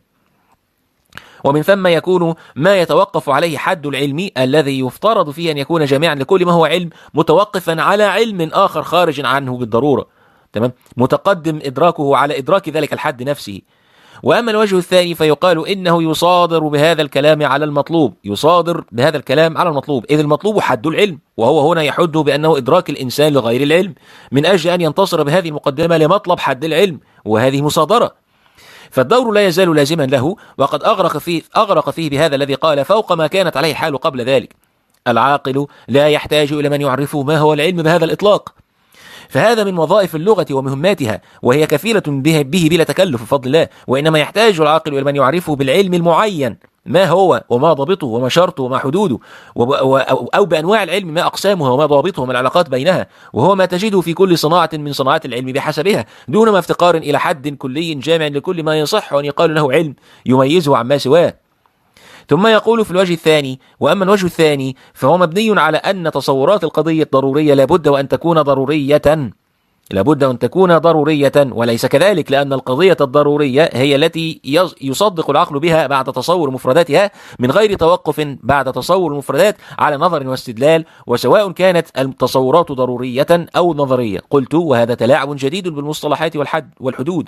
ومن ثم يكون ما يتوقف عليه حد العلم الذي يفترض فيه أن يكون جامعا لكل ما هو علم، متوقفا على علم آخر خارج عنه بالضرورة، تمام، متقدم إدراكه على إدراك ذلك الحد نفسه. وأما الوجه الثاني فيقال إنه يصادر بهذا الكلام على المطلوب، يصادر بهذا الكلام على المطلوب، إذ المطلوب حد العلم، وهو هنا يحده بأنه إدراك الإنسان لغير العلم، من أجل أن ينتصر بهذه المقدمة لمطلب حد العلم، وهذه مصادرة. فالدور لا يزال لازما له، وقد أغرق فيه, أغرق فيه بهذا الذي قال فوق ما كانت عليه حال قبل ذلك: العاقل لا يحتاج إلى من يعرفه ما هو العلم بهذا الإطلاق. فهذا من وظائف اللغة ومهماتها، وهي كفيلة به, به بلا تكلف بفضل الله، وإنما يحتاج العاقل إلى من يعرفه بالعلم المعين ما هو وما ضابطه وما شرطه وما حدوده، أو بأنواع العلم ما أقسامها وما ضوابطه وما العلاقات بينها، وهو ما تجده في كل صناعة من صناعات العلم بحسبها، دون ما افتقار إلى حد كلي جامع لكل ما يصح أن يقال له علم يميزه عما سواه. ثم يقول في الوجه الثاني: وأما الوجه الثاني فهو مبني على أن تصورات القضية الضرورية لابد وأن تكون ضرورية لابد أن تكون ضرورية، وليس كذلك، لأن القضية الضرورية هي التي يصدق العقل بها بعد تصور مفرداتها من غير توقف بعد تصور المفردات على نظر واستدلال، وسواء كانت التصورات ضرورية أو نظرية. قلت: وهذا تلاعب جديد بالمصطلحات والحد والحدود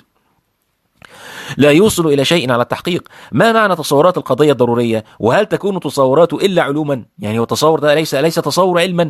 لا يوصل إلى شيء على التحقيق. ما معنى تصورات القضية الضرورية؟ وهل تكون تصورات إلا علوما؟ يعني هو تصور ده ليس ليس تصور علما؟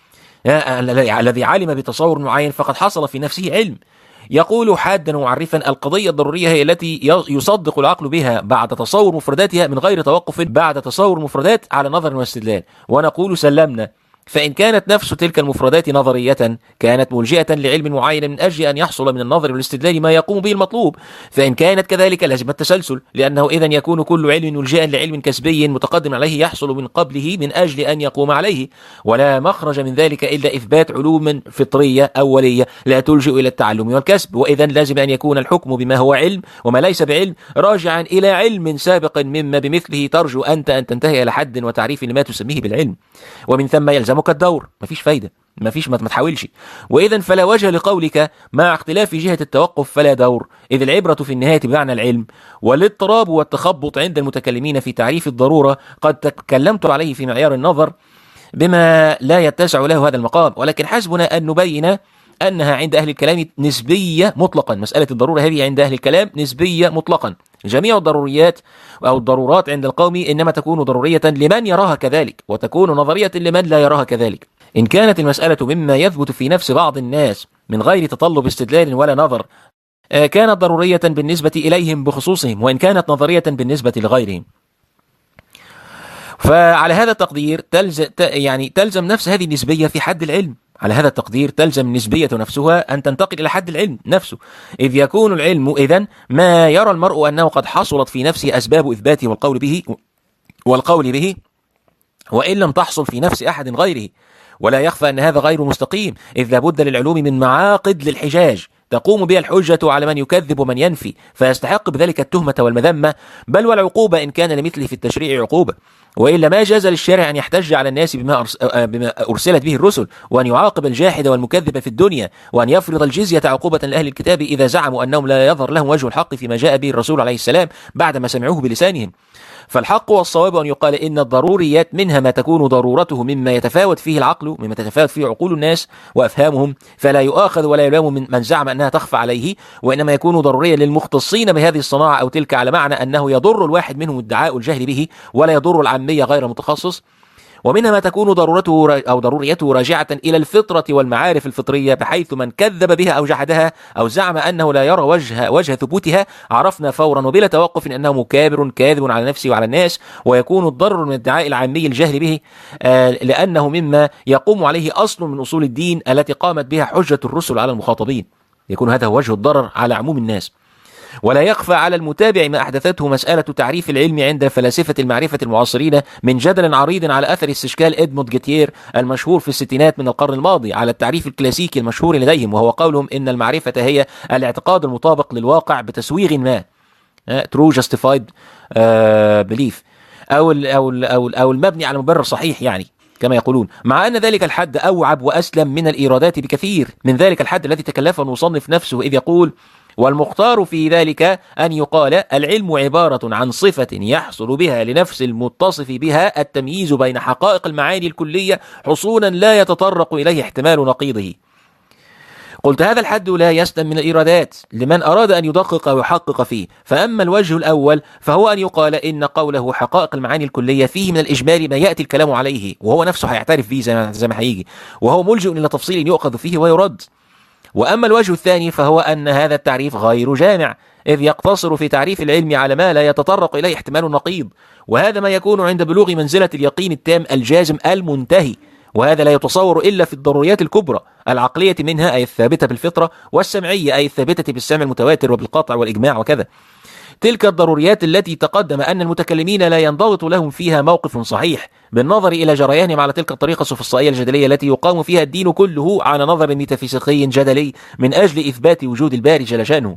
الذي علم بتصور معين فقد حصل في نفسه علم. يقول حادا ومعرفا: القضية الضرورية هي التي يصدق العقل بها بعد تصور مفرداتها من غير توقف بعد تصور مفردات على نظر واستدلال. ونقول: سلمنا. فإن كانت نفس تلك المفردات نظرية كانت ملجئة لعلم معين من أجل أن يحصل من النظر والاستدلال ما يقوم به المطلوب، فإن كانت كذلك لازم التسلسل، لأنه إذن يكون كل علم ملجئا لعلم كسبي متقدم عليه يحصل من قبله من أجل أن يقوم عليه، ولا مخرج من ذلك إلا إثبات علوم فطرية أولية لا تلجئ إلى التعلم والكسب. وإذن لازم أن يكون الحكم بما هو علم وما ليس بعلم راجعا إلى علم سابق مما بمثله ترجو أنت أن تنتهي إلى حد وتعريف لما تسميه بالعلم، ومن ثم يلزم الدور. مفيش فايدة، مفيش، ما تحاولش. وإذن فلا وجه لقولك مع اختلاف جهة التوقف فلا دور، إذ العبرة في النهاية بمعنى العلم. والاضطراب والتخبط عند المتكلمين في تعريف الضرورة قد تكلمت عليه في معيار النظر بما لا يتسع له هذا المقام، ولكن حسبنا أن نبين أنها عند أهل الكلام نسبية مطلقا. مسألة الضرورة هذه عند أهل الكلام نسبية مطلقا. جميع الضروريات أو الضرورات عند القوم إنما تكون ضرورية لمن يراها كذلك، وتكون نظرية لمن لا يراها كذلك. إن كانت المسألة مما يثبت في نفس بعض الناس من غير تطلب استدلال ولا نظر كانت ضرورية بالنسبة إليهم بخصوصهم، وإن كانت نظرية بالنسبة لغيرهم. فعلى هذا التقدير تلزم يعني تلزم نفس هذه النسبية في حد العلم. على هذا التقدير تلزم النسبية نفسها أن تنتقل إلى حد العلم نفسه، إذ يكون العلم إذن ما يرى المرء أنه قد حصلت في نفسه أسباب إثباته والقول به والقول به وإن لم تحصل في نفس أحد غيره. ولا يخفى أن هذا غير مستقيم، إذ لابد للعلوم من معاقد للحجاج تقوم بها الحجة على من يكذب ومن ينفي، فيستحق بذلك التهمة والمذمة بل والعقوبة إن كان لمثله في التشريع عقوبة. وإلا ما جاز للشارع أن يحتج على الناس بما, بما أرسلت به الرسل، وأن يعاقب الجاحد والمكذب في الدنيا، وأن يفرض الجزية عقوبة لأهل الكتاب إذا زعموا أنهم لا يظهر لهم وجه الحق فيما جاء به الرسول عليه السلام بعدما سمعوه بلسانهم. فالحق والصواب أن يقال إن الضروريات منها ما تكون ضرورته مما يتفاوت فيه العقل، مما تتفاوت فيه عقول الناس وأفهامهم، فلا يؤاخذ ولا يلام من من زعم أنها تخفى عليه، وإنما يكون ضروريا للمختصين بهذه الصناعة أو تلك، على معنى أنه يضر الواحد منهم ادعاء الجهل به ولا يضر العامية غير متخصص. ومنها ما تكون ضرورته أو ضروريته راجعة إلى الفطرة والمعارف الفطرية، بحيث من كذب بها أو جحدها أو زعم أنه لا يرى وجه وجه ثبوتها عرفنا فورا وبلا توقف أنه مكابر كاذب على نفسه وعلى الناس، ويكون الضرر من ادعاء العامي الجهل به آه لأنه مما يقوم عليه أصل من أصول الدين التي قامت بها حجة الرسل على المخاطبين. يكون هذا وجه الضرر على عموم الناس. ولا يخفى على المتابع ما أحدثته مسألة تعريف العلم عند فلاسفة المعرفة المعاصرين من جدل عريض على أثر استشكال إدموند جيتير المشهور في الستينات من القرن الماضي على التعريف الكلاسيكي المشهور لديهم، وهو قولهم إن المعرفة هي الاعتقاد المطابق للواقع بتسويغ ما true justified belief أو أو أو أو المبني على مبرر صحيح، يعني كما يقولون، مع أن ذلك الحد أوعب وأسلم من الإيرادات بكثير من ذلك الحد الذي تكلفه المصنف نفسه، إذ يقول: والمختار في ذلك أن يقال العلم عبارة عن صفة يحصل بها لنفس المتصف بها التمييز بين حقائق المعاني الكلية حصولا لا يتطرق إليه احتمال نقيضه. قلت هذا الحد لا يسلم من الإيرادات لمن أراد أن يدقق ويحقق فيه. فأما الوجه الأول فهو أن يقال إن قوله حقائق المعاني الكلية فيه من الإجمال ما يأتي الكلام عليه، وهو نفسه هيعترف به زي ما, زي ما هيجي، وهو ملجئ إلى تفصيل يؤخذ فيه ويرد. وأما الوجه الثاني فهو أن هذا التعريف غير جامع، إذ يقتصر في تعريف العلم على ما لا يتطرق إليه احتمال النقيض، وهذا ما يكون عند بلوغ منزلة اليقين التام الجازم المنتهي، وهذا لا يتصور إلا في الضروريات الكبرى العقلية منها، أي الثابتة بالفطرة، والسمعية أي الثابتة بالسمع المتواتر وبالقطع والإجماع وكذا. تلك الضروريات التي تقدم أن المتكلمين لا ينضبط لهم فيها موقف صحيح بالنظر إلى جريانهم على تلك الطريقة السوفسطائية الجدلية التي يقام فيها الدين كله على نظر ميتافيزيقي جدلي من أجل إثبات وجود الباري جل شأنه.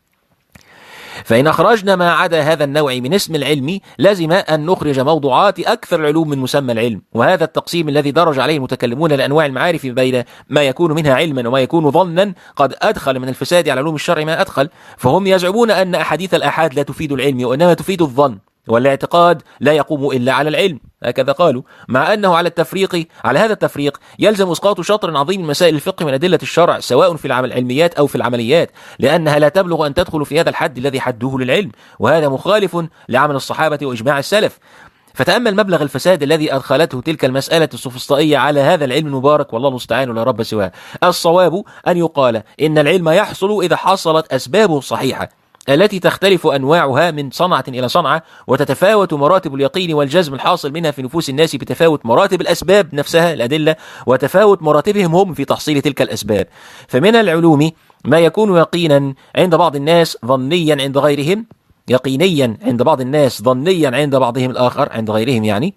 فإن أخرجنا ما عدا هذا النوع من اسم العلم لازم أن نخرج موضوعات أكثر العلوم من مسمى العلم، وهذا التقسيم الذي درج عليه المتكلمون لأنواع المعارف بين ما يكون منها علما وما يكون ظنا قد أدخل من الفساد على علوم الشرع ما أدخل. فهم يزعمون أن أحاديث الآحاد لا تفيد العلم وإنما تفيد الظن، والاعتقاد لا يقوم إلا على العلم، هكذا قالوا، مع أنه على التفريق على هذا التفريق يلزم إسقاط شطر عظيم من مسائل الفقه من أدلة الشرع سواء في العلميات أو في العمليات، لأنها لا تبلغ أن تدخل في هذا الحد الذي حده للعلم، وهذا مخالف لعمل الصحابة وإجماع السلف. فتأمل مبلغ الفساد الذي أدخلته تلك المسألة السوفسطائية على هذا العلم المبارك، والله المستعان ولا رب سواه. الصواب أن يقال إن العلم يحصل إذا حصلت أسبابه الصحيحة التي تختلف أنواعها من صنعة إلى صنعة، وتتفاوت مراتب اليقين والجزم الحاصل منها في نفوس الناس بتفاوت مراتب الأسباب نفسها الأدلة، وتفاوت مراتبهم هم في تحصيل تلك الأسباب. فمن العلوم ما يكون يقينا عند بعض الناس ظنيا عند غيرهم، يقينيا عند بعض الناس ظنيا عند بعضهم الآخر عند غيرهم يعني،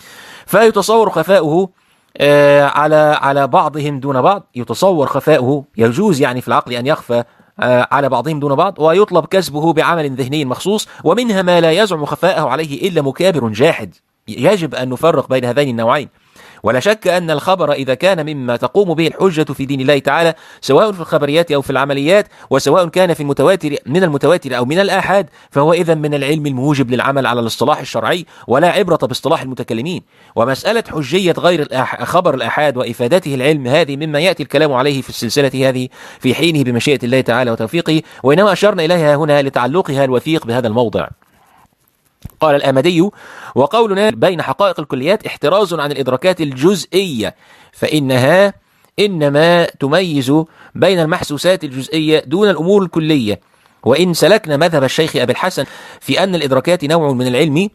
فيتصور خفاؤه آه على على بعضهم دون بعض، يتصور خفاؤه يجوز يعني في العقل أن يخفى على بعضهم دون بعض، ويطلب كسبه بعمل ذهني مخصوص، ومنها ما لا يزعم خفاءه عليه إلا مكابر جاحد. يجب أن نفرق بين هذين النوعين. ولا شك أن الخبر إذا كان مما تقوم به الحجة في دين الله تعالى سواء في الخبريات أو في العمليات، وسواء كان في المتواتر من المتواتر أو من الآحاد، فهو إذن من العلم الموجب للعمل على الاصطلاح الشرعي، ولا عبرة باصطلاح المتكلمين. ومسألة حجية غير خبر الآحاد وإفادته العلم هذه مما يأتي الكلام عليه في السلسلة هذه في حينه بمشيئة الله تعالى وتوفيقه، وإنما أشرنا إليها هنا لتعلقها الوثيق بهذا الموضع. قال الآمدي: وقولنا بين حقائق الكليات احتراز عن الإدراكات الجزئية، فإنها إنما تميز بين المحسوسات الجزئية دون الأمور الكلية. وإن سلكنا مذهب الشيخ أبي الحسن في أن الإدراكات نوع من العلم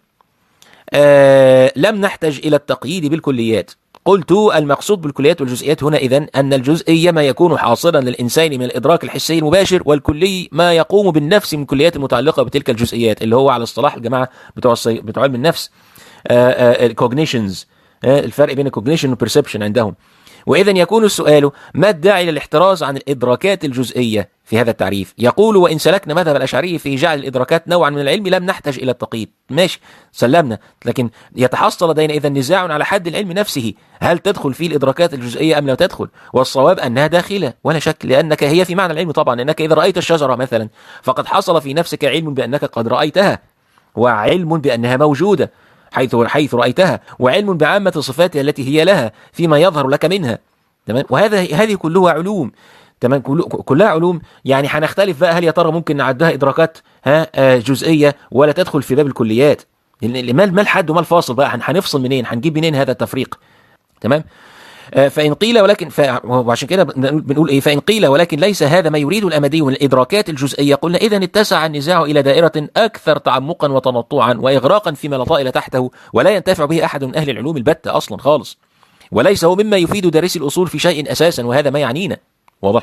آه لم نحتج إلى التقييد بالكليات. قلت: المقصود بالكليات والجزئيات هنا إذن أن الجزئية ما يكون حاصلا للإنسان من الإدراك الحسي المباشر، والكلي ما يقوم بالنفس من الكليات المتعلقة بتلك الجزئيات، اللي هو على اصطلاح الجماعة بتوع بتوع علم النفس الكوجنيشنز، الفرق بين الكوجنيشن والبرسبشن عندهم. وإذن يكون السؤال: ما الداعي للاحتراز عن الإدراكات الجزئية في هذا التعريف؟ يقول: وإن سلكنا مذهب الأشعري في جعل الإدراكات نوعا من العلم لم نحتج إلى التقييد. ماشي، سلمنا، لكن يتحصل لدينا إذن نزاع على حد العلم نفسه، هل تدخل فيه الإدراكات الجزئية أم لا تدخل؟ والصواب أنها داخلة ولا شك، لأنك هي في معنى العلم طبعا، لأنك إذا رأيت الشجرة مثلا فقد حصل في نفسك علم بأنك قد رأيتها، وعلم بأنها موجودة حيث حيث رأيتها، وعلم بعامة صفاتها التي هي لها فيما يظهر لك منها. تمام، وهذا هذه كلها علوم، تمام، كلها علوم. يعني هنختلف بقى، هل يا ترى ممكن نعدها إدراكات ها جزئية ولا تدخل في باب الكليات؟ ما ما الحد وما الفاصل بقى؟ هنفصل منين؟ هنجيب منين هذا التفريق؟ تمام. فإن قيل ولكن ف... وعشان كده بنقول إيه؟ فإن قيل ولكن ليس هذا ما يريد الأمدي من الإدراكات الجزئية، قلنا إذن اتسع النزاع إلى دائرة أكثر تعمقا وتنطعا وإغراقا فيما لا طائل تحته، ولا ينتفع به أحد من أهل العلوم البتة أصلا خالص، وليس هو مما يفيد دارسي الأصول في شيء أساسا، وهذا ما يعنينا. واضح؟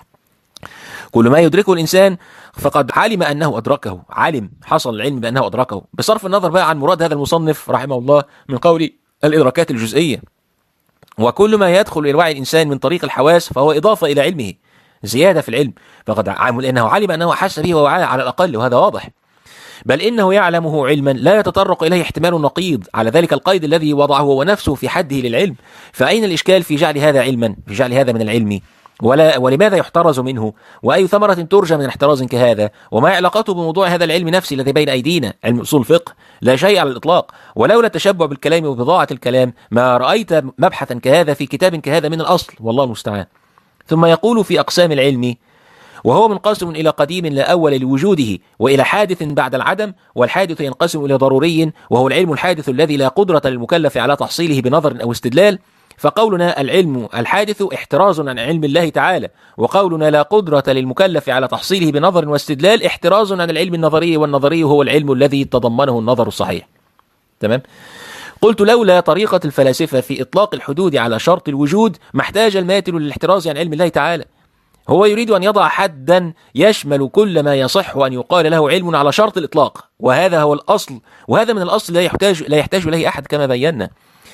كل ما يدركه الإنسان فقد علم أنه أدركه، علم، حصل العلم بأنه أدركه، بصرف النظر بقى عن مراد هذا المصنف رحمه الله من قول الإدراكات الجزئية. وكل ما يدخل إلى وعي الإنسان من طريق الحواس فهو إضافة إلى علمه، زيادة في العلم، فقد عامل أنه علم أنه حس به ووعاه على الأقل، وهذا واضح. بل إنه يعلمه علما لا يتطرق إليه احتمال النقيض على ذلك القيد الذي وضعه هو نفسه في حده للعلم. فأين الإشكال في جعل هذا علما، في جعل هذا من العلم؟ ولا ولماذا يحترز منه؟ وأي ثمرة ترجى من احتراز كهذا؟ وما علاقته بموضوع هذا العلم نفسه الذي بين أيدينا، علم أصول الفقه؟ لا شيء على الإطلاق. ولولا التشبع بالكلام وبضاعة الكلام ما رأيت مبحثا كهذا في كتاب كهذا من الأصل، والله المستعان. ثم يقول في أقسام العلم: وهو منقسم إلى قديم لا أول لوجوده، وإلى حادث بعد العدم، والحادث ينقسم إلى ضروري وهو العلم الحادث الذي لا قدرة للمكلف على تحصيله بنظر أو استدلال. فقولنا العلم الحادث احتراز عن علم الله تعالى، وقولنا لا قدرة للمكلف على تحصيله بنظر واستدلال احتراز عن العلم النظري، والنظري هو العلم الذي تضمنه النظر الصحيح. تمام؟ قلت لولا طريقة الفلاسفة في إطلاق الحدود على شرط الوجود ما احتاج الماتل للاحتراز عن علم الله تعالى. هو يريد أن يضع حدا يشمل كل ما يصح أن يقال له علم على شرط الإطلاق، وهذا هو الأصل، وهذا من الأصل لا يحتاج لا يحتاج إليه أحد كما بينا.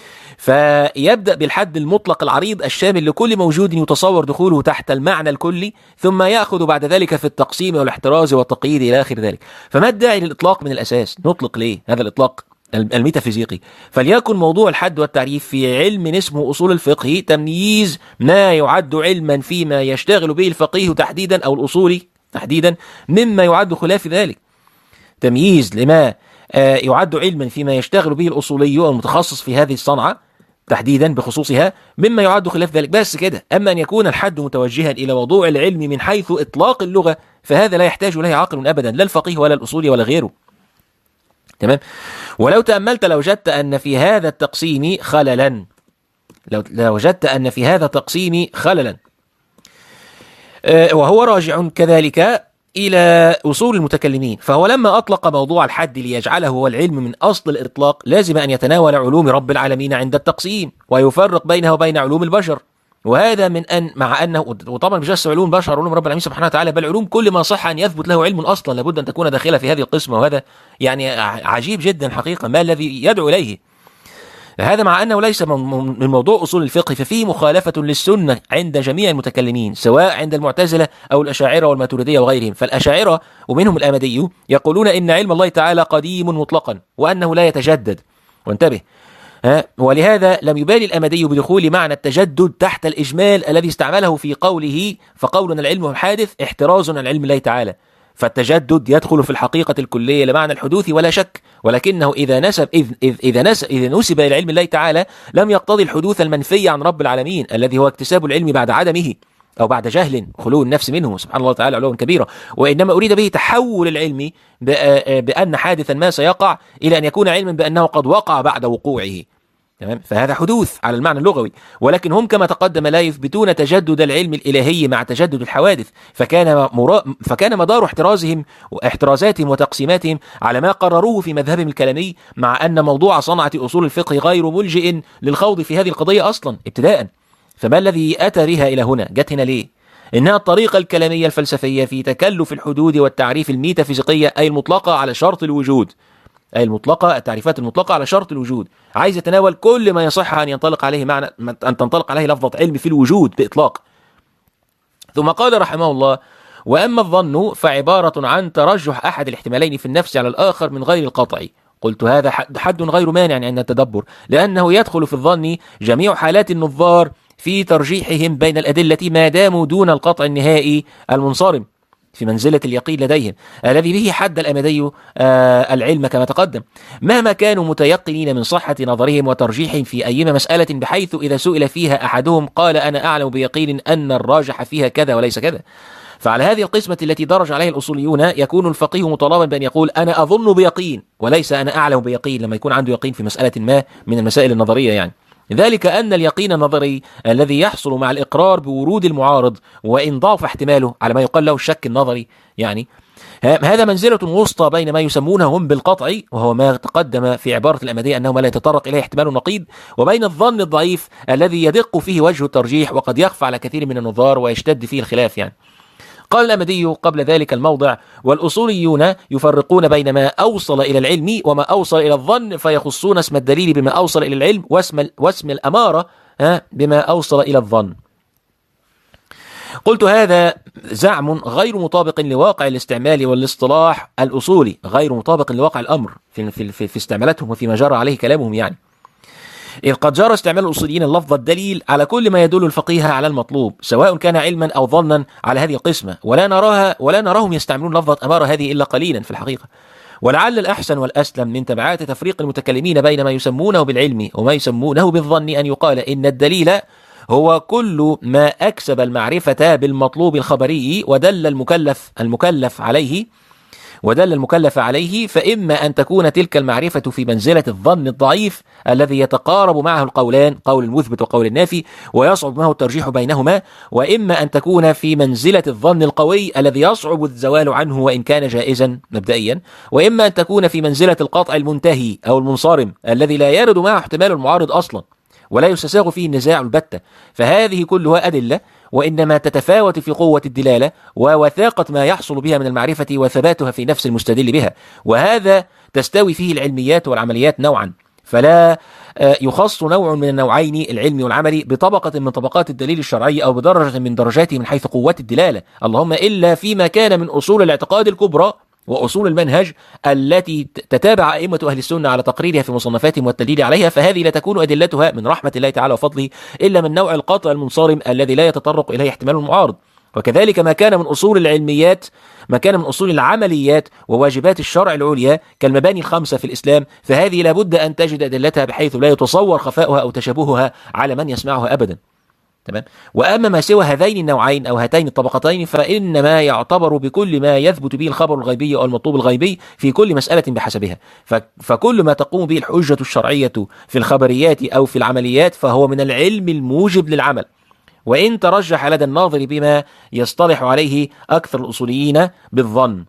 فيبدأ بالحد المطلق العريض الشامل لكل موجود يتصور دخوله تحت المعنى الكلي، ثم يأخذ بعد ذلك في التقسيم والاحتراز والتقييد إلى آخر ذلك. فما الداعي للإطلاق من الأساس؟ نطلق ليه هذا الإطلاق الميتافيزيقي؟ فليكن موضوع الحد والتعريف في علم اسمه أصول الفقه تمييز ما يعد علما فيما يشتغل به الفقيه تحديدا أو الأصولي تحديدا مما يعد خلاف ذلك. تمييز لما يعد علما فيما يشتغل به الأصولي أو المتخصص في هذه الصنعة تحديدا بخصوصها مما يعد خلاف ذلك، بس كده. أما أن يكون الحد متوجها إلى موضوع العلم من حيث إطلاق اللغة فهذا لا يحتاج إليه عقل أبدا، لا الفقيه ولا الأصولي ولا غيره. تمام؟ ولو تأملت لوجدت أن في هذا التقسيم خللا لو لوجدت أن في هذا التقسيم خللا أه وهو راجع كذلك إلى أصول المتكلمين. فهو لما أطلق موضوع الحد ليجعله هو العلم من أصل الإطلاق لازم أن يتناول علوم رب العالمين عند التقسيم، ويفرق بينه وبين علوم البشر. وهذا من أن مع أنه وطبعا مش بس علوم بشر، علوم رب العالمين سبحانه وتعالى، بل علوم كل ما صح أن يثبت له علم أصلا لابد أن تكون داخلة في هذه القسمة. وهذا يعني عجيب جدا حقيقة، ما الذي يدعو إليه هذا مع أنه ليس من موضوع أصول الفقه، ففيه مخالفة للسنة عند جميع المتكلمين سواء عند المعتزلة أو الأشاعرة والماتريدية وغيرهم. فالأشاعرة ومنهم الآمدي يقولون إن علم الله تعالى قديم مطلقا وأنه لا يتجدد. وانتبه، ها، ولهذا لم يبالي الآمدي بدخول معنى التجدد تحت الإجمال الذي استعمله في قوله فقولنا العلم الحادث احتراز عن علم الله تعالى. فالتجدد يدخل في الحقيقة الكلية لمعنى الحدوث ولا شك، ولكنه إذا نسب إذ إذ إذا نسب إذا نسب إلى علم الله تعالى لم يقتضي الحدوث المنفي عن رب العالمين الذي هو اكتساب العلم بعد عدمه أو بعد جهل خلو النفس منه سبحان الله تعالى علوا كبيرا، وإنما أريد به تحول العلم بأن حادثا ما سيقع إلى أن يكون علما بأنه قد وقع بعد وقوعه. تمام؟ فهذا حدوث على المعنى اللغوي، ولكن هم كما تقدم لا يثبتون تجدد العلم الإلهي مع تجدد الحوادث. فكان مرا... فكان مدار احترازهم واحترازاتهم وتقسيماتهم على ما قرروه في مذهبهم الكلامي، مع أن موضوع صنعة أصول الفقه غير ملجئ للخوض في هذه القضية أصلا ابتداء. فما الذي أتى بها إلى هنا؟ جت هنا ليه؟ إنها الطريقة الكلامية الفلسفية في تكلف الحدود والتعريف الميتافيزيقية أي المطلقة على شرط الوجود، أي المطلقة التعريفات المطلقة على شرط الوجود، عايز يتناول كل ما يصح أن ينطلق عليه معنى أن تنطلق عليه لفظة علم في الوجود بإطلاق. ثم قال رحمه الله: وأما الظن فعبارة عن ترجح أحد الاحتمالين في النفس على الآخر من غير القطع. قلت هذا حد غير مانع عن التدبر، لأنه يدخل في الظن جميع حالات النظار في ترجيحهم بين الأدلة ما داموا دون القطع النهائي المنصرم في منزلة اليقين لديهم الذي به حد الأمدي آه العلم كما تقدم، مهما كانوا متيقنين من صحة نظرهم وترجيحهم في أي مسألة، بحيث إذا سئل فيها أحدهم قال أنا أعلم بيقين أن الراجح فيها كذا وليس كذا. فعلى هذه القسمة التي درج عليها الأصوليون يكون الفقيه مطالبا بأن يقول أنا أظن بيقين وليس أنا أعلم بيقين، لما يكون عنده يقين في مسألة ما من المسائل النظرية. يعني ذلك أن اليقين النظري الذي يحصل مع الإقرار بورود المعارض وإن ضعف احتماله على ما يقال له الشك النظري، يعني هذا منزلة وسطى بين ما يسمونه هم بالقطع وهو ما تقدم في عبارة الأمدية أنه ما لا يتطرق إليه احتمال نقيض، وبين الظن الضعيف الذي يدق فيه وجه الترجيح وقد يخفى على كثير من النظار ويشتد فيه الخلاف. يعني قال الأمدي قبل ذلك الموضع: والأصوليون يفرقون بين ما أوصل إلى العلم وما أوصل إلى الظن، فيخصون اسم الدليل بما أوصل إلى العلم واسم, واسم الأمارة بما أوصل إلى الظن. قلت هذا زعم غير مطابق لواقع الاستعمال والاصطلاح الأصولي، غير مطابق لواقع الأمر في, في, في, في استعمالاتهم وفيما جرى عليه كلامهم. يعني إذ قد جرى استعمال الأصوليين اللفظ الدليل على كل ما يدل الفقيه على المطلوب سواء كان علما أو ظنا على هذه القسمة، ولا نراها ولا نراهم يستعملون لفظة أمارة هذه إلا قليلا في الحقيقة. ولعل الأحسن والأسلم من تبعات تفريق المتكلمين بين ما يسمونه بالعلم وما يسمونه بالظن أن يقال إن الدليل هو كل ما أكسب المعرفة بالمطلوب الخبري ودل المكلف المكلف عليه ودل المكلف عليه، فإما أن تكون تلك المعرفة في منزلة الظن الضعيف الذي يتقارب معه القولان، قول المثبت وقول النافي، ويصعب معه الترجيح بينهما، وإما أن تكون في منزلة الظن القوي الذي يصعب الزوال عنه وإن كان جائزا مبدئيا، وإما أن تكون في منزلة القطع المنتهي أو المنصرم الذي لا يرد معه احتمال المعارض أصلا ولا يستساغ فيه النزاع البتة. فهذه كلها أدلة، وإنما تتفاوت في قوة الدلالة ووثاقة ما يحصل بها من المعرفة وثباتها في نفس المستدل بها، وهذا تستوي فيه العلميات والعمليات نوعا، فلا يخص نوع من النوعين العلمي والعملي بطبقة من طبقات الدليل الشرعي أو بدرجة من درجاته من حيث قوة الدلالة، اللهم إلا فيما كان من أصول الاعتقاد الكبرى وأصول المنهج التي تتابع أئمة أهل السنة على تقريرها في مصنفاتهم والتدليل عليها، فهذه لا تكون أدلتها من رحمة الله تعالى وفضله إلا من نوع القطع المنصرم الذي لا يتطرق إليه احتمال المعارض. وكذلك ما كان من أصول العلميات، ما كان من أصول العمليات وواجبات الشرع العليا كالمباني الخمسة في الإسلام، فهذه لابد أن تجد أدلتها بحيث لا يتصور خفاؤها أو تشابهها على من يسمعها أبدا. تمام. وأما ما سوى هذين النوعين أو هاتين الطبقتين فإنما يعتبر بكل ما يثبت به الخبر الغيبي أو المطلوب الغيبي في كل مسألة بحسبها، فكل ما تقوم به الحجة الشرعية في الخبريات أو في العمليات فهو من العلم الموجب للعمل، وإن ترجح لدى الناظر بما يصطلح عليه أكثر الأصوليين بالظن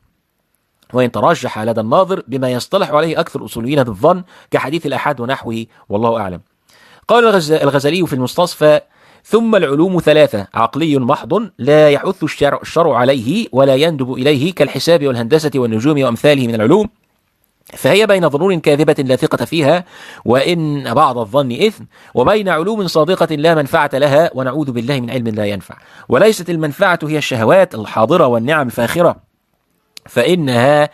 وإن ترجح لدى الناظر بما يصطلح عليه أكثر الأصوليين بالظن كحديث الأحاد ونحوه، والله أعلم. قال الغزالي في المستصفى: ثم العلوم ثلاثة: عقلي محض لا يحث الشرع, الشرع عليه ولا يندب إليه كالحساب والهندسة والنجوم وأمثاله من العلوم، فهي بين ظنون كاذبة لا ثقة فيها وإن بعض الظن إثم، وبين علوم صادقة لا منفعة لها ونعوذ بالله من علم لا ينفع. وليست المنفعة هي الشهوات الحاضرة والنعم الفاخرة، فإنها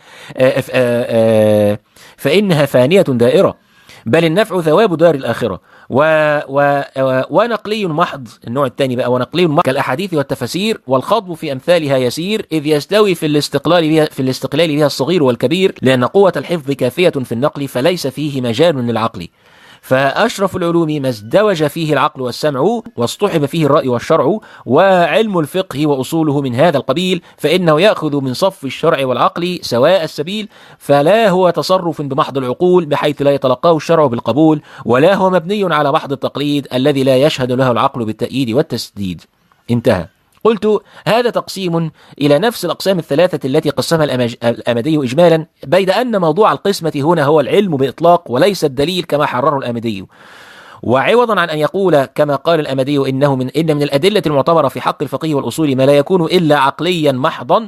فإنها فانية دائرة، بل النفع ثواب دار الآخرة. و... و... ونقلي محض النوع الثاني بقى، ونقلي محض كالأحاديث والتفاسير، والخضب في أمثالها يسير، إذ يستوي في الاستقلال بها في الاستقلال بها الصغير والكبير، لأن قوة الحفظ كافية في النقل فليس فيه مجال للعقل. فأشرف العلوم ما ازدوج فيه العقل والسمع واصطحب فيه الرأي والشرع، وعلم الفقه وأصوله من هذا القبيل، فإنه يأخذ من صف الشرع والعقل سواء السبيل، فلا هو تصرف بمحض العقول بحيث لا يتلقاه الشرع بالقبول، ولا هو مبني على محض التقليد الذي لا يشهد له العقل بالتأييد والتسديد. انتهى. قلت: هذا تقسيم إلى نفس الأقسام الثلاثة التي قسمها الآمدي إجمالا، بيد أن موضوع القسمة هنا هو العلم بإطلاق وليس الدليل كما حرره الآمدي، وعوضا عن أن يقول كما قال الآمدي إنه من إن من الأدلة المعتبرة في حق الفقيه والأصول ما لا يكون إلا عقليا محضا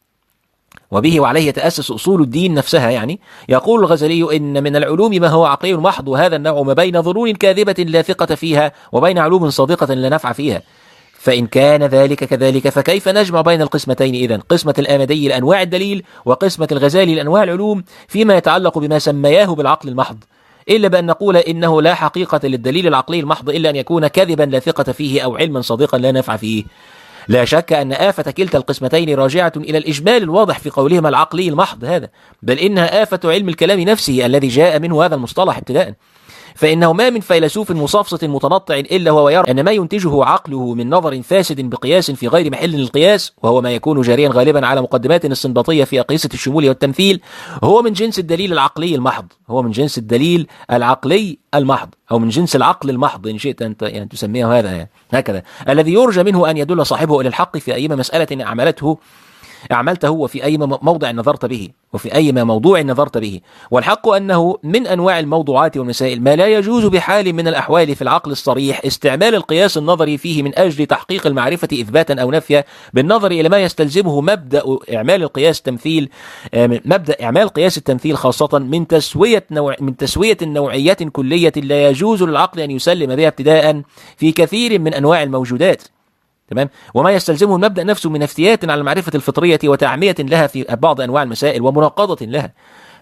وبه وعليه يتأسس أصول الدين نفسها، يعني يقول الغزالي إن من العلوم ما هو عقلي محض، وهذا النوع ما بين ظنون كاذبة لا ثقة فيها وبين علوم صادقة لا نفع فيها. فإن كان ذلك كذلك فكيف نجمع بين القسمتين إذن؟ قسمة الآمدي لأنواع الدليل وقسمة الغزالي لأنواع العلوم فيما يتعلق بما سمياه بالعقل المحض، إلا بأن نقول إنه لا حقيقة للدليل العقلي المحض إلا أن يكون كذبا لا ثقة فيه أو علما صادقا لا نفع فيه. لا شك أن آفة كلتا القسمتين راجعة إلى الإجمال الواضح في قولهما العقلي المحض هذا، بل إنها آفة علم الكلام نفسه الذي جاء منه هذا المصطلح ابتداء. فإنه ما من فيلسوف مصفصط متنطع إلا هو يرى أن ما ينتجه عقله من نظر فاسد بقياس في غير محل للقياس، وهو ما يكون جاريا غالبا على مقدمات استنباطية في أقيسة الشمول والتمثيل، هو من جنس الدليل العقلي المحض هو من جنس الدليل العقلي المحض أو من جنس العقل المحض إن شئت أن يعني تسميه هذا يعني. هكذا الذي يرجى منه أن يدل صاحبه إلى الحق في أي مسألة أعملته أعملته وفي أي موضع نظرت به وفي أي موضوع نظرت به. والحق أنه من أنواع الموضوعات والمسائل ما لا يجوز بحال من الأحوال في العقل الصريح استعمال القياس النظري فيه من أجل تحقيق المعرفة إثباتا أو نفيا، بالنظر إلى ما يستلزمه مبدأ إعمال القياس تمثيل مبدأ إعمال قياس التمثيل، خاصة من تسوية نوع من تسوية نوعيات كلية لا يجوز للعقل أن يسلم بها ابتداء في كثير من أنواع الموجودات. تمام. وما يستلزمه المبدأ نفسه من افتيات على المعرفة الفطرية وتعمية لها في بعض أنواع المسائل ومناقضة لها.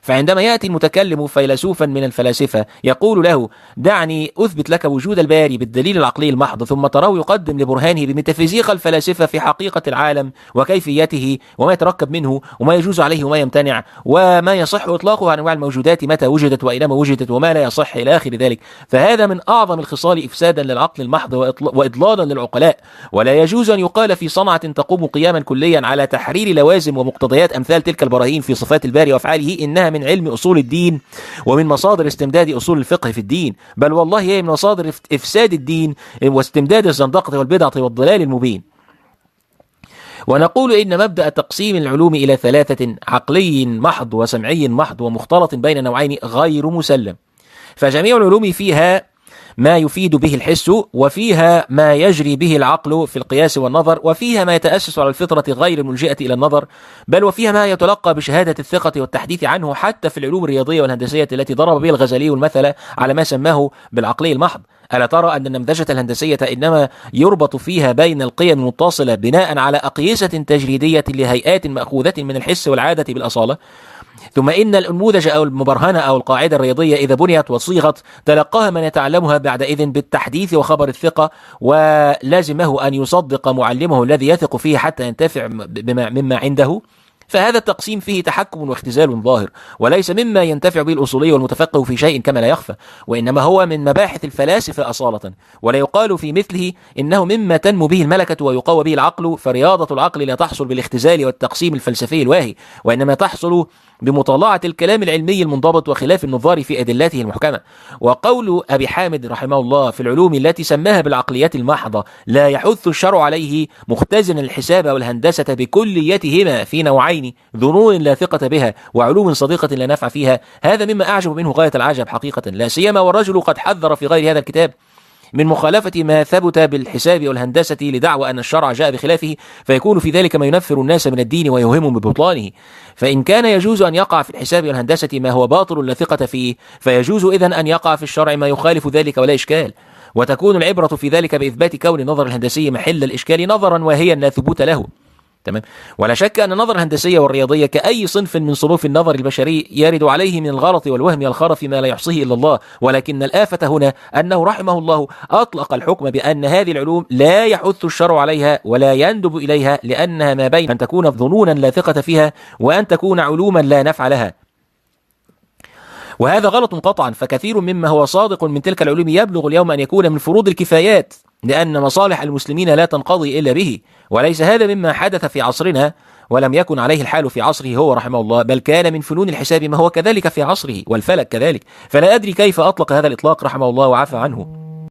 فعندما يأتي المتكلم فيلسوفا من الفلاسفة يقول له دعني أثبت لك وجود الباري بالدليل العقلي المحض، ثم تراه يقدم لبرهانه بميتافيزيقا الفلاسفة في حقيقة العالم وكيفيته وما يتركب منه وما يجوز عليه وما يمتنع وما يصح إطلاقه عن أنواع الموجودات متى وجدت وأينما وجدت وما لا يصح إلى آخر ذلك، فهذا من أعظم الخصال إفسادا للعقل المحض وإضلالا للعقلاء. ولا يجوز أن يقال في صنعة تقوم قياما كليا على تحرير لوازم ومقتضيات أمثال تلك البراهين في صفات الباري وأفعاله إنها من علم أصول الدين ومن مصادر استمداد أصول الفقه في الدين، بل والله هي من مصادر إفساد الدين واستمداد الزندقة والبدعة والضلال المبين. ونقول إن مبدأ تقسيم العلوم إلى ثلاثة، عقلي محض وسمعي محض ومختلط بين نوعين، غير مسلم. فجميع العلوم فيها ما يفيد به الحس، وفيها ما يجري به العقل في القياس والنظر، وفيها ما يتأسس على الفطرة غير الملجئة إلى النظر، بل وفيها ما يتلقى بشهادة الثقة والتحديث عنه حتى في العلوم الرياضية والهندسية التي ضرب بها الغزالي المثل على ما سماه بالعقلي المحض. ألا ترى أن النمذجة الهندسية إنما يربط فيها بين القيم المتصلة بناء على أقيسة تجريدية لهيئات مأخوذة من الحس والعادة بالأصالة؟ ثم إن الأنموذج أو المبرهنة أو القاعدة الرياضية إذا بنيت وصيغت تلقاها من يتعلمها بعدئذ بالتحديث وخبر الثقة، ولازمه أن يصدق معلمه الذي يثق فيه حتى ينتفع بما مما عنده، فهذا التقسيم فيه تحكم واختزال ظاهر، وليس مما ينتفع به الأصولي والمتفقه في شيء كما لا يخفى، وإنما هو من مباحث الفلاسفة أصالة. ولا يقال في مثله إنه مما تنمو به الملكة ويقوى به العقل، فرياضة العقل لا تحصل بالاختزال والتقسيم الفلسفي الواهي، وإنما تحصل بمطالعة الكلام العلمي المنضبط وخلاف النظار في أدلته المحكمة. وقول أبي حامد رحمه الله في العلوم التي سماها بالعقليات المحضة لا يحث الشرع عليه مختزنا الحساب والهندسة بكليتهما في نوعين، ظنون لا ثقة بها وعلوم صديقة لا نفع فيها، هذا مما أعجب منه غاية العجب حقيقة، لا سيما والرجل قد حذر في غير هذا الكتاب من مخالفة ما ثبت بالحساب والهندسة لدعوى أن الشرع جاء بخلافه، فيكون في ذلك ما ينفر الناس من الدين ويوهمهم ببطلانه. فإن كان يجوز أن يقع في الحساب والهندسة ما هو باطل لا ثقة فيه، فيجوز إذن أن يقع في الشرع ما يخالف ذلك ولا إشكال، وتكون العبرة في ذلك بإثبات كون النظر الهندسي محل الإشكال نظرا واهيا لا ثبوت له. تمام. ولا شك أن النظر الهندسية والرياضية كأي صنف من صنوف النظر البشري يرد عليه من الغلط والوهم والخرف ما لا يحصيه إلا الله، ولكن الآفة هنا أنه رحمه الله أطلق الحكم بأن هذه العلوم لا يحث الشرع عليها ولا يندب إليها، لأنها ما بين أن تكون ظنونا لا ثقة فيها وأن تكون علوما لا نفع لها. وهذا غلط قطعا، فكثير مما هو صادق من تلك العلوم يبلغ اليوم أن يكون من فروض الكفايات، لأن مصالح المسلمين لا تنقضي إلا به، وليس هذا مما حدث في عصرنا ولم يكن عليه الحال في عصره هو رحمه الله، بل كان من فنون الحساب ما هو كذلك في عصره والفلك كذلك، فلا أدري كيف أطلق هذا الإطلاق رحمه الله وعفى عنه.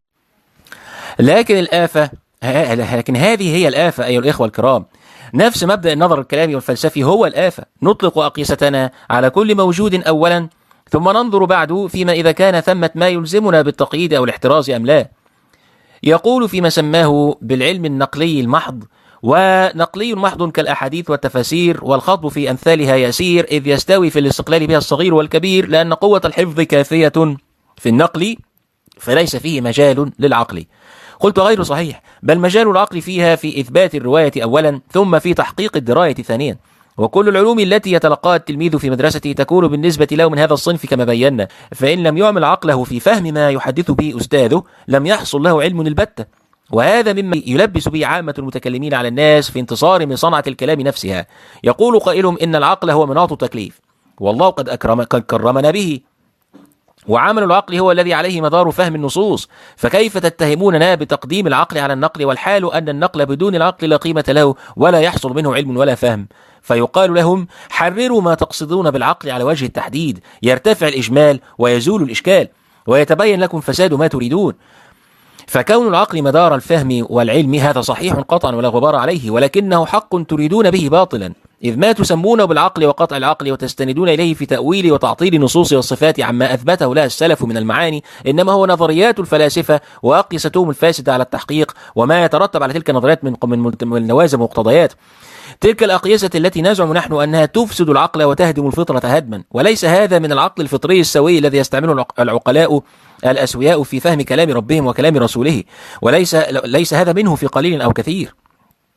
لكن الآفة لكن هذه هي الآفة أيها الإخوة الكرام، نفس مبدأ النظر الكلامي والفلسفي هو الآفة. نطلق أقيستنا على كل موجود أولا، ثم ننظر بعد فيما إذا كان ثمة ما يلزمنا بالتقييد أو الاحتراز أم لا. يقول فيما سماه بالعلم النقلي المحض: ونقلي محض كالأحاديث والتفاسير، والخطب في أمثالها يسير، إذ يستوي في الاستقلال بها الصغير والكبير، لأن قوة الحفظ كافية في النقل فليس فيه مجال للعقل. قلت غير صحيح، بل مجال العقل فيها في إثبات الرواية أولا، ثم في تحقيق الدراية ثانيا. وكل العلوم التي يتلقاها التلميذ في مدرسته تكون بالنسبة له من هذا الصنف كما بينا، فإن لم يعمل عقله في فهم ما يحدث به أستاذه لم يحصل له علم البتة، وهذا مما يلبس به عامة المتكلمين على الناس في انتصار من صنعة الكلام نفسها. يقول قائلهم إن العقل هو مناط التكليف، والله قد أكرم قد كرمنا به، وعمل العقل هو الذي عليه مدار فهم النصوص، فكيف تتهموننا بتقديم العقل على النقل، والحال أن النقل بدون العقل لا قيمة له ولا يحصل منه علم ولا فهم؟ فيقال لهم: حرروا ما تقصدون بالعقل على وجه التحديد، يرتفع الإجمال ويزول الإشكال ويتبين لكم فساد ما تريدون. فكون العقل مدار الفهم والعلم هذا صحيح قطعا ولا غبار عليه، ولكنه حق تريدون به باطلا، إذ ما تسمونه بالعقل وقطع العقل وتستندون إليه في تأويل وتعطيل النصوص والصفات عما أثبته لها السلف من المعاني، إنما هو نظريات الفلاسفة وأقيستهم الفاسدة على التحقيق، وما يترتب على تلك النظريات من من لوازم ومقتضيات. تلك الأقيسة التي نزعم نحن أنها تفسد العقل وتهدم الفطرة هدما، وليس هذا من العقل الفطري السوي الذي يستعمله العقلاء الأسوياء في فهم كلام ربهم وكلام رسوله، وليس ليس هذا منه في قليل أو كثير.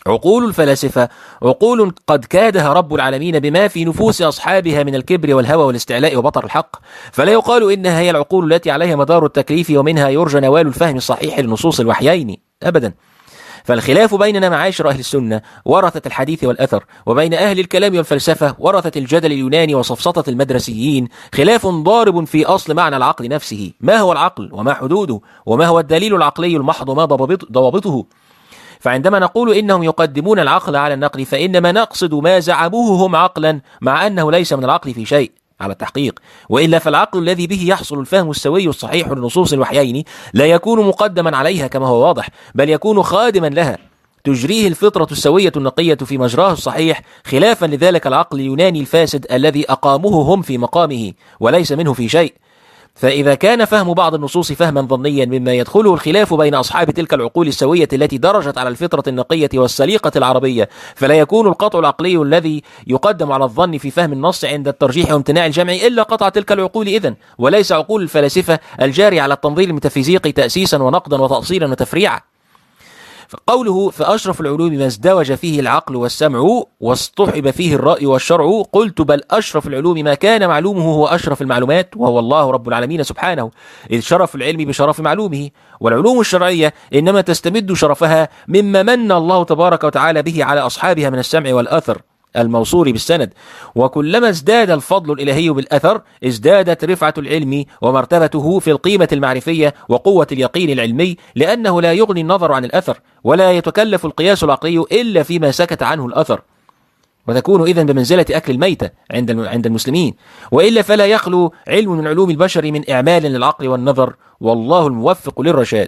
عقول الفلاسفة عقول قد كادها رب العالمين بما في نفوس أصحابها من الكبر والهوى والاستعلاء وبطر الحق، فلا يقال إنها هي العقول التي عليها مدار التكليف ومنها يرجى نوال الفهم الصحيح لنصوص الوحيين أبدا. فالخلاف بيننا معاشر أهل السنة ورثة الحديث والأثر، وبين أهل الكلام والفلسفة ورثة الجدل اليوناني وصفصطة المدرسيين، خلاف ضارب في أصل معنى العقل نفسه. ما هو العقل وما حدوده وما هو الدليل العقلي المحض وما ضوابطه؟ فعندما نقول إنهم يقدمون العقل على النقل فإنما نقصد ما زعموه هم عقلا، مع أنه ليس من العقل في شيء على التحقيق، وإلا فالعقل الذي به يحصل الفهم السوي الصحيح لنصوص الوحيين لا يكون مقدما عليها كما هو واضح، بل يكون خادما لها تجريه الفطرة السوية النقية في مجراه الصحيح، خلافا لذلك العقل اليوناني الفاسد الذي أقاموه هم في مقامه وليس منه في شيء. فإذا كان فهم بعض النصوص فهما ظنيا مما يدخله الخلاف بين أصحاب تلك العقول السوية التي درجت على الفطرة النقية والسليقة العربية، فلا يكون القطع العقلي الذي يقدم على الظن في فهم النص عند الترجيح وامتناع الجمع إلا قطع تلك العقول إذن، وليس عقول الفلاسفة الجاري على التنظير الميتافيزيقي تأسيسا ونقدا وتأصيلا وتفريعا. قوله فأشرف العلوم ما ازدوج فيه العقل والسمع واصطحب فيه الرأي والشرع، قلت بل أشرف العلوم ما كان معلومه هو أشرف المعلومات وهو الله رب العالمين سبحانه، إذ شرف العلم بشرف معلومه، والعلوم الشرعية إنما تستمد شرفها مما من الله تبارك وتعالى به على أصحابها من السمع والأثر الموصول بالسند، وكلما ازداد الفضل الإلهي بالأثر ازدادت رفعة العلم ومرتبته في القيمة المعرفية وقوة اليقين العلمي، لأنه لا يغني النظر عن الأثر ولا يتكلف القياس العقلي إلا فيما سكت عنه الأثر، وتكون إذن بمنزلة أكل الميتة عند عند المسلمين، وإلا فلا يخلو علم من علوم البشر من إعمال للعقل والنظر، والله الموفق للرشاد.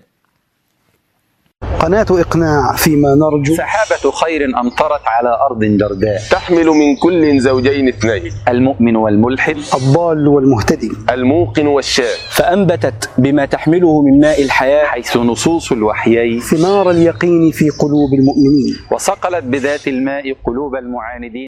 قناة إقناع فيما نرجو. سحابة خير أمطرت على أرض جرداء، تحمل من كل زوجين اثنين، المؤمن والملحد، الضال والمهتدي، الموقن والشاك، فأنبتت بما تحمله من ماء الحياة حيث نصوص الوحيين ثمار اليقين في قلوب المؤمنين، وصقلت بذات الماء قلوب المعاندين.